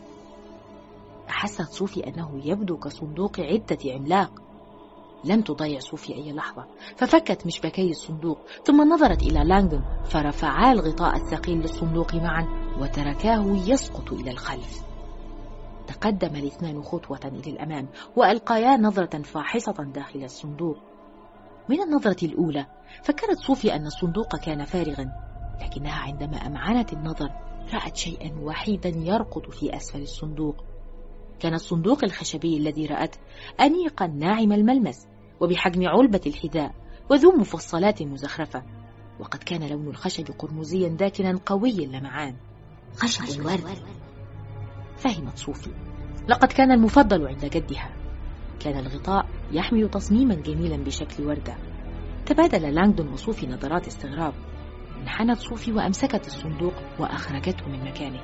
أحست صوفي أنه يبدو كصندوق عدة عملاق. لم تضيع صوفي أي لحظة، ففكت مشبكي الصندوق، ثم نظرت إلى لاندون، فرفعا الغطاء الثقيل للصندوق معا وتركاه يسقط إلى الخلف. تقدم الاثنان خطوة إلى الأمام وألقيا نظرة فاحصة داخل الصندوق. من النظرة الأولى فكرت صوفي أن الصندوق كان فارغا، لكنها عندما أمعنت النظر رأت شيئا وحيدا يرقد في أسفل الصندوق. كان الصندوق الخشبي الذي رأته أنيقا ناعم الملمس، وبحجم علبة الحذاء، وذو مفصلات مزخرفة، وقد كان لون الخشب قرمزيا داكنا قوي اللمعان. خشب الورد، فهمت صوفي، لقد كان المفضل عند جدها. كان الغطاء يحمل تصميما جميلا بشكل وردة. تبادل لاندون وصوفي نظرات استغراب. انحنت صوفي وأمسكت الصندوق وأخرجته من مكانه.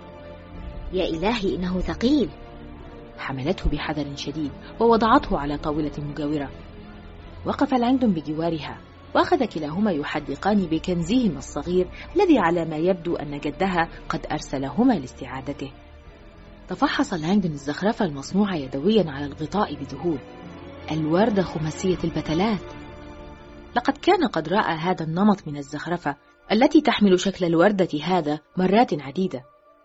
يا إلهي إنه ثقيل. حملته بحذر شديد ووضعته على طاولة مجاورة. وقف لاندون بجوارها، وأخذ كلاهما يحدقان بكنزهما الصغير الذي على ما يبدو أن جدها قد أرسلهما لاستعادته. تفحص لاندون الزخرفة المصنوعة يدويا على الغطاء بذهول. الوردة خماسية البتلات. لقد كان قد رأى هذا النمط من الزخرفة التي تحمل شكل الوردة هذا مرات عديدة.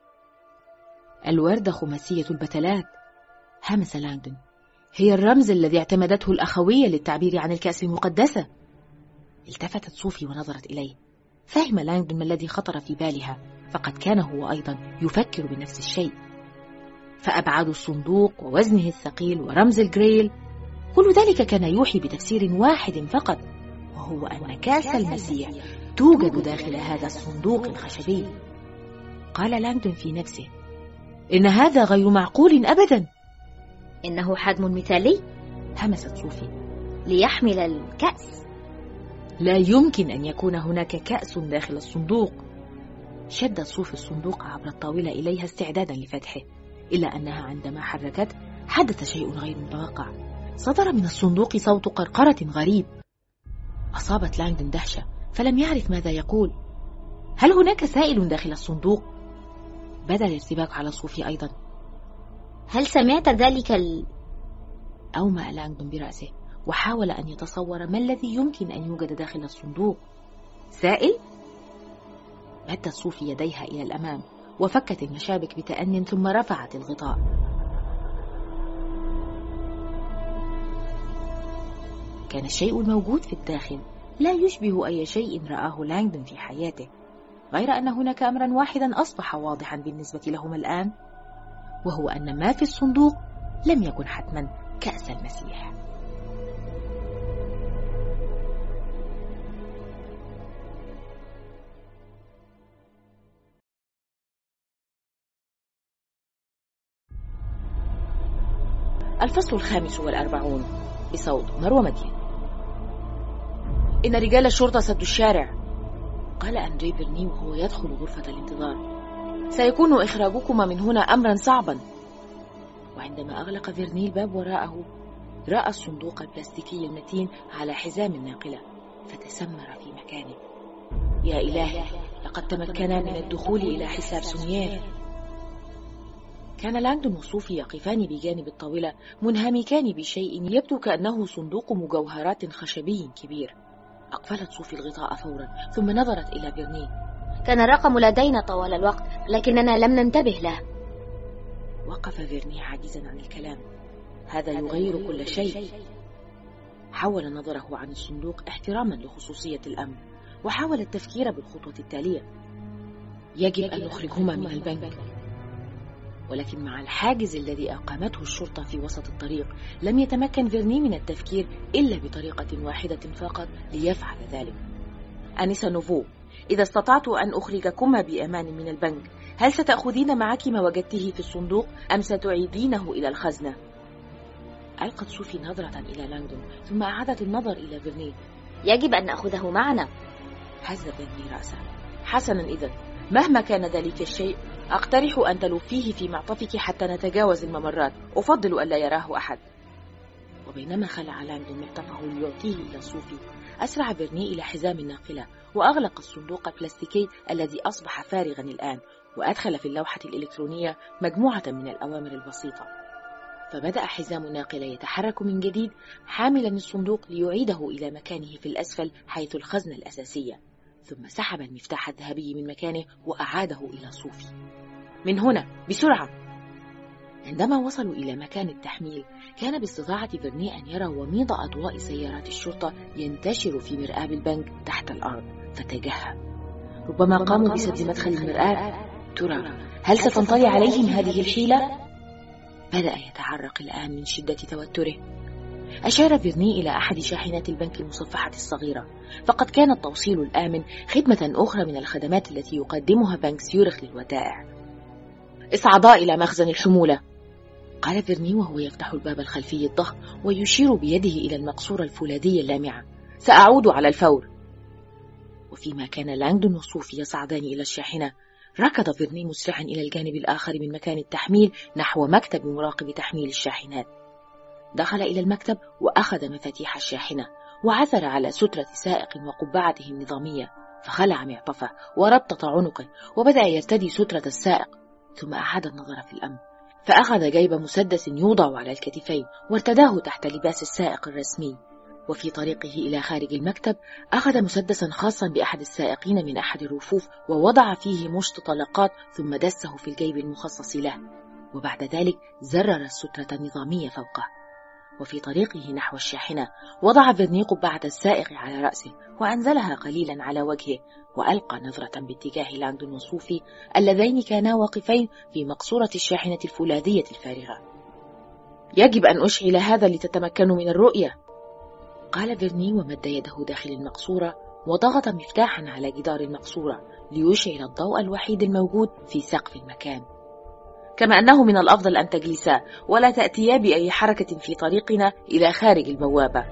الوردة خماسية البتلات، همس لاندون، هي الرمز الذي اعتمدته الأخوية للتعبير عن الكأس المقدسة. التفتت صوفي ونظرت إليه. فهم لاندون ما الذي خطر في بالها، فقد كان هو أيضا يفكر بنفس الشيء. فأبعاد الصندوق ووزنه الثقيل ورمز الجريل، كل ذلك كان يوحي بتفسير واحد فقط، وهو أن كأس المسيح توجد داخل هذا الصندوق الخشبي. قال لاندون في نفسه: إن هذا غير معقول أبدا. إنه حجم مثالي، همست صوفي، ليحمل الكأس. لا يمكن أن يكون هناك كأس داخل الصندوق. شدت صوفي الصندوق عبر الطاولة إليها استعدادا لفتحه، إلا أنها عندما حركته حدث شيء غير متوقع. صدر من الصندوق صوت قرقرة غريب. أصابت لاندون دهشة، فلم يعرف ماذا يقول. هل هناك سائل داخل الصندوق؟ بدأ الارتباك على صوفي أيضا. هل سمعت ذلك ال... أومأ لاندون برأسه وحاول أن يتصور ما الذي يمكن أن يوجد داخل الصندوق. سائل؟ مدت صوفي يديها إلى الأمام وفكت المشابك بتأنٍ، ثم رفعت الغطاء. كان الشيء الموجود في الداخل لا يشبه أي شيء رآه لاندون في حياته، غير أن هناك أمرا واحدا أصبح واضحا بالنسبة لهما الآن، وهو أن ما في الصندوق لم يكن حتما كأس المسيح. الفصل الخامس والأربعون بصوت مروة مدين. إن رجال الشرطة سدوا الشارع، قال أندري فيرني وهو يدخل غرفة الانتظار. سيكون إخراجكما من هنا أمرا صعبا. وعندما أغلق فيرني الباب وراءه، رأى الصندوق البلاستيكي المتين على حزام الناقلة فتسمر في مكانه. يا إلهي، لقد تمكنا من الدخول إلى حساب سونيير. كان لانغدون وصوفي يقفان بجانب الطاولة منهمكان بشيء يبدو كأنه صندوق مجوهرات خشبي كبير. أقفلت صوفي الغطاء فورا ثم نظرت إلى فيرني. كان الرقم لدينا طوال الوقت لكننا لم ننتبه له. وقف فيرني عاجزا عن الكلام. هذا يغير كل شيء. حول نظره عن الصندوق احتراما لخصوصية الأمن، وحاول التفكير بالخطوة التالية. يجب أن نخرجهما من البنك. ولكن مع الحاجز الذي أقامته الشرطة في وسط الطريق، لم يتمكن فيرني من التفكير إلا بطريقة واحدة فقط ليفعل ذلك. أنسة نوفو، إذا استطعت أن أخرجكما بأمان من البنك، هل ستأخذين معك ما وجدته في الصندوق أم ستعيدينه إلى الخزنة؟ ألقت صوفي نظرة إلى لانغدون ثم أعادت النظر إلى فيرني. يجب أن نأخذه معنا. هز فيرني رأسه. حسنا، إذن مهما كان ذلك الشيء أقترح أن تلفيه في معطفك حتى نتجاوز الممرات. أفضل ألا يراه أحد. وبينما خلع لانغدون معطفه ليعطيه إلى صوفي، أسرع فيرني إلى حزام الناقلة وأغلق الصندوق البلاستيكي الذي أصبح فارغا الآن، وأدخل في اللوحة الإلكترونية مجموعة من الأوامر البسيطة. فبدأ حزام الناقلة يتحرك من جديد حاملا الصندوق ليعيده إلى مكانه في الأسفل حيث الخزنة الأساسية، ثم سحب المفتاح الذهبي من مكانه وأعاده إلى صوفي. من هنا بسرعة. عندما وصلوا إلى مكان التحميل، كان باستطاعة فيرني أن يرى وميض أضواء سيارات الشرطة ينتشر في مرآب البنك تحت الأرض، فتجهم. ربما قاموا بسد مدخل المرآب. ترى هل ستنطلي عليهم هذه الحيلة؟ بدأ يتعرق الآن من شدة توتره. أشار فيرني إلى أحد شاحنات البنك المصفحة الصغيرة، فقد كان التوصيل الآمن خدمة أخرى من الخدمات التي يقدمها بنك زيورخ للودائع. اصعدا إلى مخزن الحمولة، قال فيرني وهو يفتح الباب الخلفي الضخم ويشير بيده إلى المقصورة الفولاذية اللامعة. سأعود على الفور. وفيما كان لانغدون وصوفي يصعدان إلى الشاحنة، ركض فيرني مسرعا إلى الجانب الآخر من مكان التحميل نحو مكتب مراقب تحميل الشاحنات. دخل إلى المكتب وأخذ مفاتيح الشاحنة وعثر على سترة سائق وقبعته النظامية، فخلع معطفه وربطة عنقه وبدأ يرتدي سترة السائق. ثم أعاد النظر في الأمن، فأخذ جيب مسدس يوضع على الكتفين وارتداه تحت لباس السائق الرسمي. وفي طريقه إلى خارج المكتب أخذ مسدسا خاصا بأحد السائقين من أحد الرفوف ووضع فيه مشط طلقات، ثم دسه في الجيب المخصص له، وبعد ذلك زرر السترة النظامية فوقه. وفي طريقه نحو الشاحنة وضع فيرني قبعة السائق على رأسه وأنزلها قليلا على وجهه، وألقى نظرة باتجاه لانغدون وصوفي اللذين كانا واقفين في مقصورة الشاحنة الفولاذية الفارغة. يجب أن أشعل هذا لتتمكنوا من الرؤية، قال فيرني ومد يده داخل المقصورة وضغط مفتاحا على جدار المقصورة ليشعل الضوء الوحيد الموجود في سقف المكان. كما أنه من الأفضل أن تجلسا ولا تأتيا بأي حركة في طريقنا إلى خارج البوابة.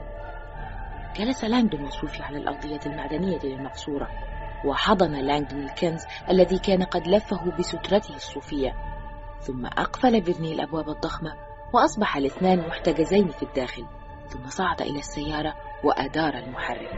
جلس لانغدون وصوفي على الأرضية المعدنية للمقصورة، وحضن لانغدون الكنز الذي كان قد لفه بسترته الصوفية، ثم أقفل فيرني الأبواب الضخمة وأصبح الاثنان محتجزين في الداخل، ثم صعد إلى السيارة وأدار المحرك.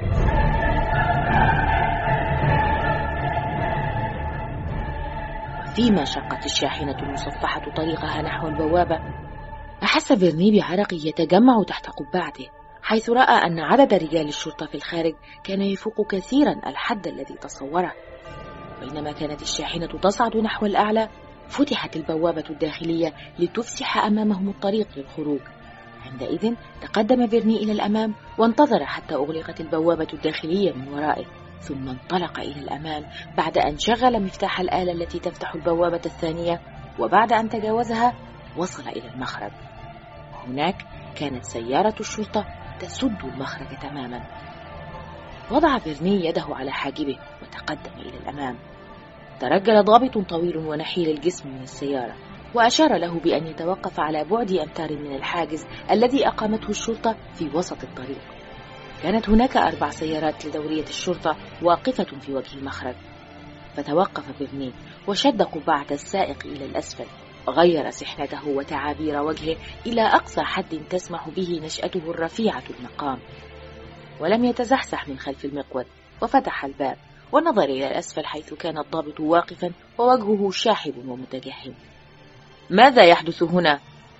وفيما شقت الشاحنة المصفحة طريقها نحو البوابة، أحس فيرني بعرق يتجمع تحت قبعته، حيث رأى أن عدد رجال الشرطة في الخارج كان يفوق كثيرا الحد الذي تصوره. بينما كانت الشاحنة تصعد نحو الأعلى، فتحت البوابة الداخلية لتفسح أمامهم الطريق للخروج. عندئذ تقدم فيرني إلى الأمام وانتظر حتى أغلقت البوابة الداخلية من ورائه، ثم انطلق إلى الأمام بعد أن شغل مفتاح الآلة التي تفتح البوابة الثانية، وبعد أن تجاوزها وصل إلى المخرج. وهناك كانت سيارة الشرطة تسد المخرج تماما. وضع فيرني يده على حاجبه وتقدم إلى الأمام. ترجل ضابط طويل ونحيل الجسم من السيارة، وأشار له بأن يتوقف على بعد أمتار من الحاجز الذي أقامته الشرطة في وسط الطريق. كانت هناك أربع سيارات لدورية الشرطة واقفة في وجه المخرج، فتوقف فيرني وشد قبعة السائق إلى الأسفل، غير سحنته وتعابير وجهه إلى أقصى حد تسمح به نشأته الرفيعة المقام، ولم يتزحزح من خلف المقود، وفتح الباب ونظر إلى الأسفل حيث كان الضابط واقفا ووجهه شاحب ومتجهم. ماذا يحدث هنا؟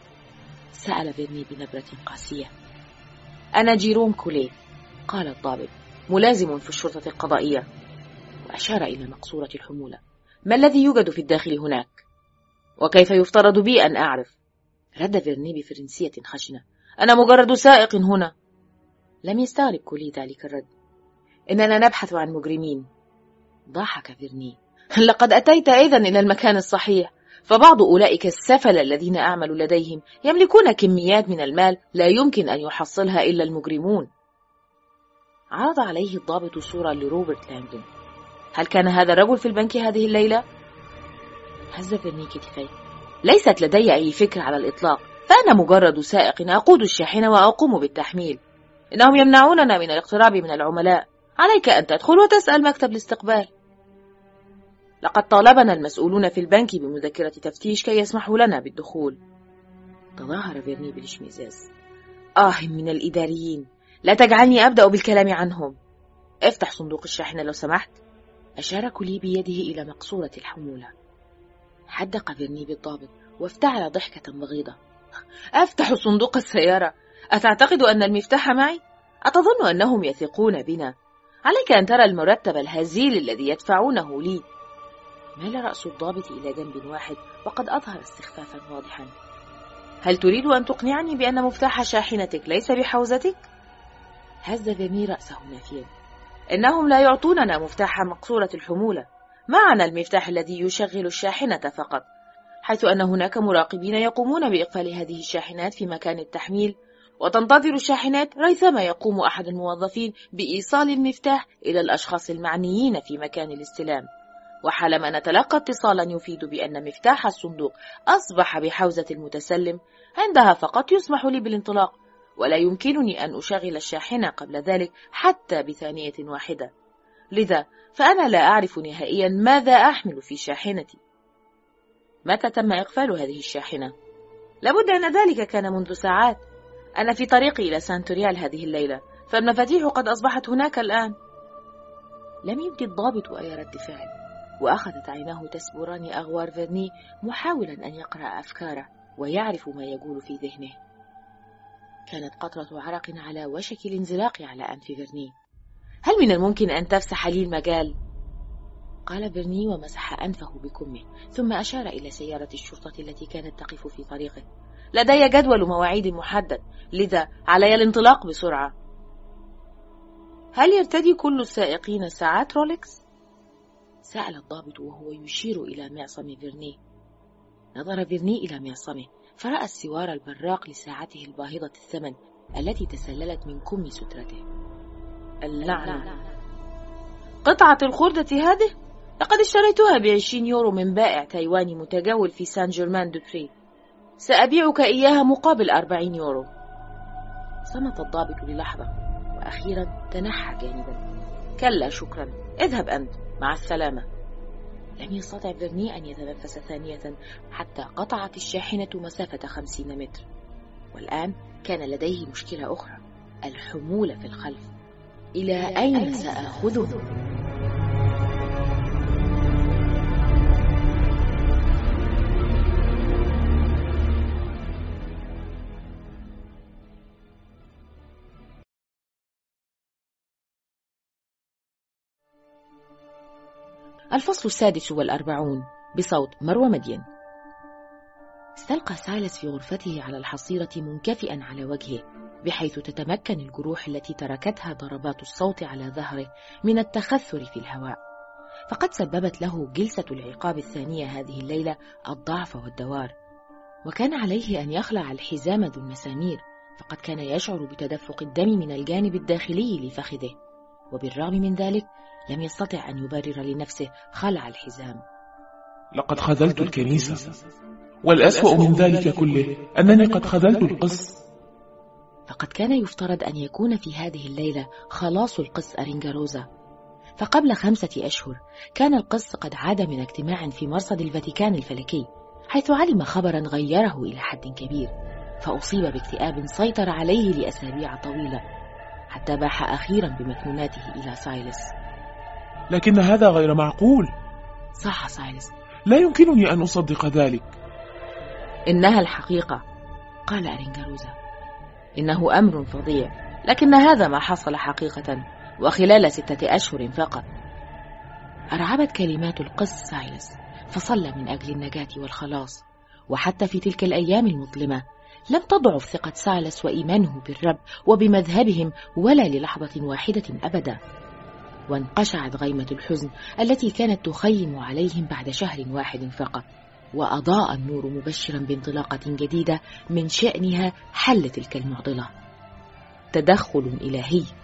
سأل فيرني بنبرة قاسية. أنا جيروم كوليه، قال الضابط، ملازم في الشرطة القضائية، وأشار إلى مقصورة الحمولة. ما الذي يوجد في الداخل هناك؟ وكيف يفترض بي أن أعرف؟ رد فيرني بفرنسية خشنة. أنا مجرد سائق هنا. لم يستغرب كوليه ذلك الرد. إننا نبحث عن مجرمين. ضحك فيرني. لقد أتيت أيضا إلى المكان الصحيح، فبعض أولئك السفل الذين أعمل لديهم يملكون كميات من المال لا يمكن أن يحصلها إلا المجرمون. عرض عليه الضابط صورة لروبرت لانغدون. هل كان هذا الرجل في البنك هذه الليلة؟ هز فيرني كتفيه. ليست لدي أي فكرة على الإطلاق، فأنا مجرد سائق أقود الشاحنة وأقوم بالتحميل. إنهم يمنعوننا من الاقتراب من العملاء. عليك أن تدخل وتسأل مكتب الاستقبال. لقد طالبنا المسؤولون في البنك بمذكرة تفتيش كي يسمحوا لنا بالدخول. تظاهر فيرني بالاشمئزاز. آه من الإداريين، لا تجعلني أبدأ بالكلام عنهم. افتح صندوق الشاحنة لو سمحت. أشار كوليه بيده إلى مقصورة الحمولة. حدق فيرني بالضابط وافتعل ضحكة بغيضة. أفتح صندوق السيارة؟ أتعتقد أن المفتاح معي؟ أتظن أنهم يثقون بنا؟ عليك أن ترى المرتب الهزيل الذي يدفعونه لي. مال رأس الضابط إلى جنب واحد وقد أظهر استخفافا واضحا. هل تريد أن تقنعني بأن مفتاح شاحنتك ليس بحوزتك؟ هز فيرني رأسه نافيا. إنهم لا يعطوننا مفتاح مقصورة الحمولة، معنا المفتاح الذي يشغل الشاحنة فقط، حيث أن هناك مراقبين يقومون بإقفال هذه الشاحنات في مكان التحميل، وتنتظر الشاحنات ريثما يقوم أحد الموظفين بإيصال المفتاح إلى الأشخاص المعنيين في مكان الاستلام. وحالما نتلقى اتصالا يفيد بأن مفتاح الصندوق أصبح بحوزة المتسلم، عندها فقط يسمح لي بالانطلاق، ولا يمكنني أن أشغل الشاحنة قبل ذلك حتى بثانية واحدة. لذا فأنا لا أعرف نهائيا ماذا أحمل في شاحنتي. متى تم إقفال هذه الشاحنة؟ لابد أن ذلك كان منذ ساعات. أنا في طريقي إلى سانتوريال هذه الليلة، فالمفاتيح قد أصبحت هناك الآن. لم يبدي الضابط أي رد فعل، وأخذت عيناه تسبران أغوار فيرني محاولا أن يقرأ أفكاره ويعرف ما يقول في ذهنه. كانت قطرة عرق على وشك الانزلاق على أنف فيرني. هل من الممكن أن تفسح لي المجال؟ قال فيرني ومسح أنفه بكمه، ثم أشار إلى سيارة الشرطة التي كانت تقف في طريقه. لدي جدول مواعيد محدد، لذا علي الانطلاق بسرعة. هل يرتدي كل السائقين ساعات رولكس؟ سأل الضابط وهو يشير إلى معصم فيرني. نظر فيرني إلى معصمه فرأى السوار البراق لساعته الباهظة الثمن التي تسللت من كم سترته. اللعنة. قطعة الخردة هذه لقد اشتريتها بعشرين يورو من بائع تايواني متجول في سان جيرمان دو بري. سأبيعك إياها مقابل أربعين يورو. صمت الضابط للحظة وأخيرا تنحى جانبا. كلا شكرا، اذهب أنت، مع السلامة. لم يستطع فيرني أن يتنفس ثانية حتى قطعت الشاحنة مسافة خمسين متر. والآن كان لديه مشكلة أخرى، الحمولة في الخلف. إلى أين سأخذه؟ الفصل السادس والأربعون، بصوت مروى مدين. استلقى سايلس في غرفته على الحصيرة منكفئا على وجهه، بحيث تتمكن الجروح التي تركتها ضربات الصوت على ظهره من التخثر في الهواء، فقد سببت له جلسة العقاب الثانية هذه الليلة الضعف والدوار. وكان عليه أن يخلع الحزام ذو المسامير، فقد كان يشعر بتدفق الدم من الجانب الداخلي لفخذه، وبالرغم من ذلك لم يستطع أن يبرر لنفسه خلع الحزام. لقد خذلت الكنيسة، والأسوأ من ذلك كله أنني قد خذلت القس. فقد كان يفترض أن يكون في هذه الليلة خلاص القس أرينجاروزا، فقبل خمسة أشهر كان القس قد عاد من اجتماع في مرصد الفاتيكان الفلكي، حيث علم خبرا غيره إلى حد كبير، فأصيب باكتئاب سيطر عليه لأسابيع طويلة، حتى باح أخيرا بمكنوناته إلى سايلس. لكن هذا غير معقول. صح سايلس. لا يمكنني أن أصدق ذلك. إنها الحقيقة، قال أرينجاروزا. إنه أمر فظيع، لكن هذا ما حصل حقيقة، وخلال ستة أشهر فقط. أرعبت كلمات القس سايلس، فصلى من أجل النجاة والخلاص. وحتى في تلك الأيام المظلمة لم تضعف ثقة سايلس وإيمانه بالرب وبمذهبهم ولا للحظة واحدة أبدا. وانقشعت غيمة الحزن التي كانت تخيم عليهم بعد شهر واحد فقط، وأضاء النور مبشرا بانطلاقة جديدة من شأنها حل تلك المعضلة. تدخل إلهي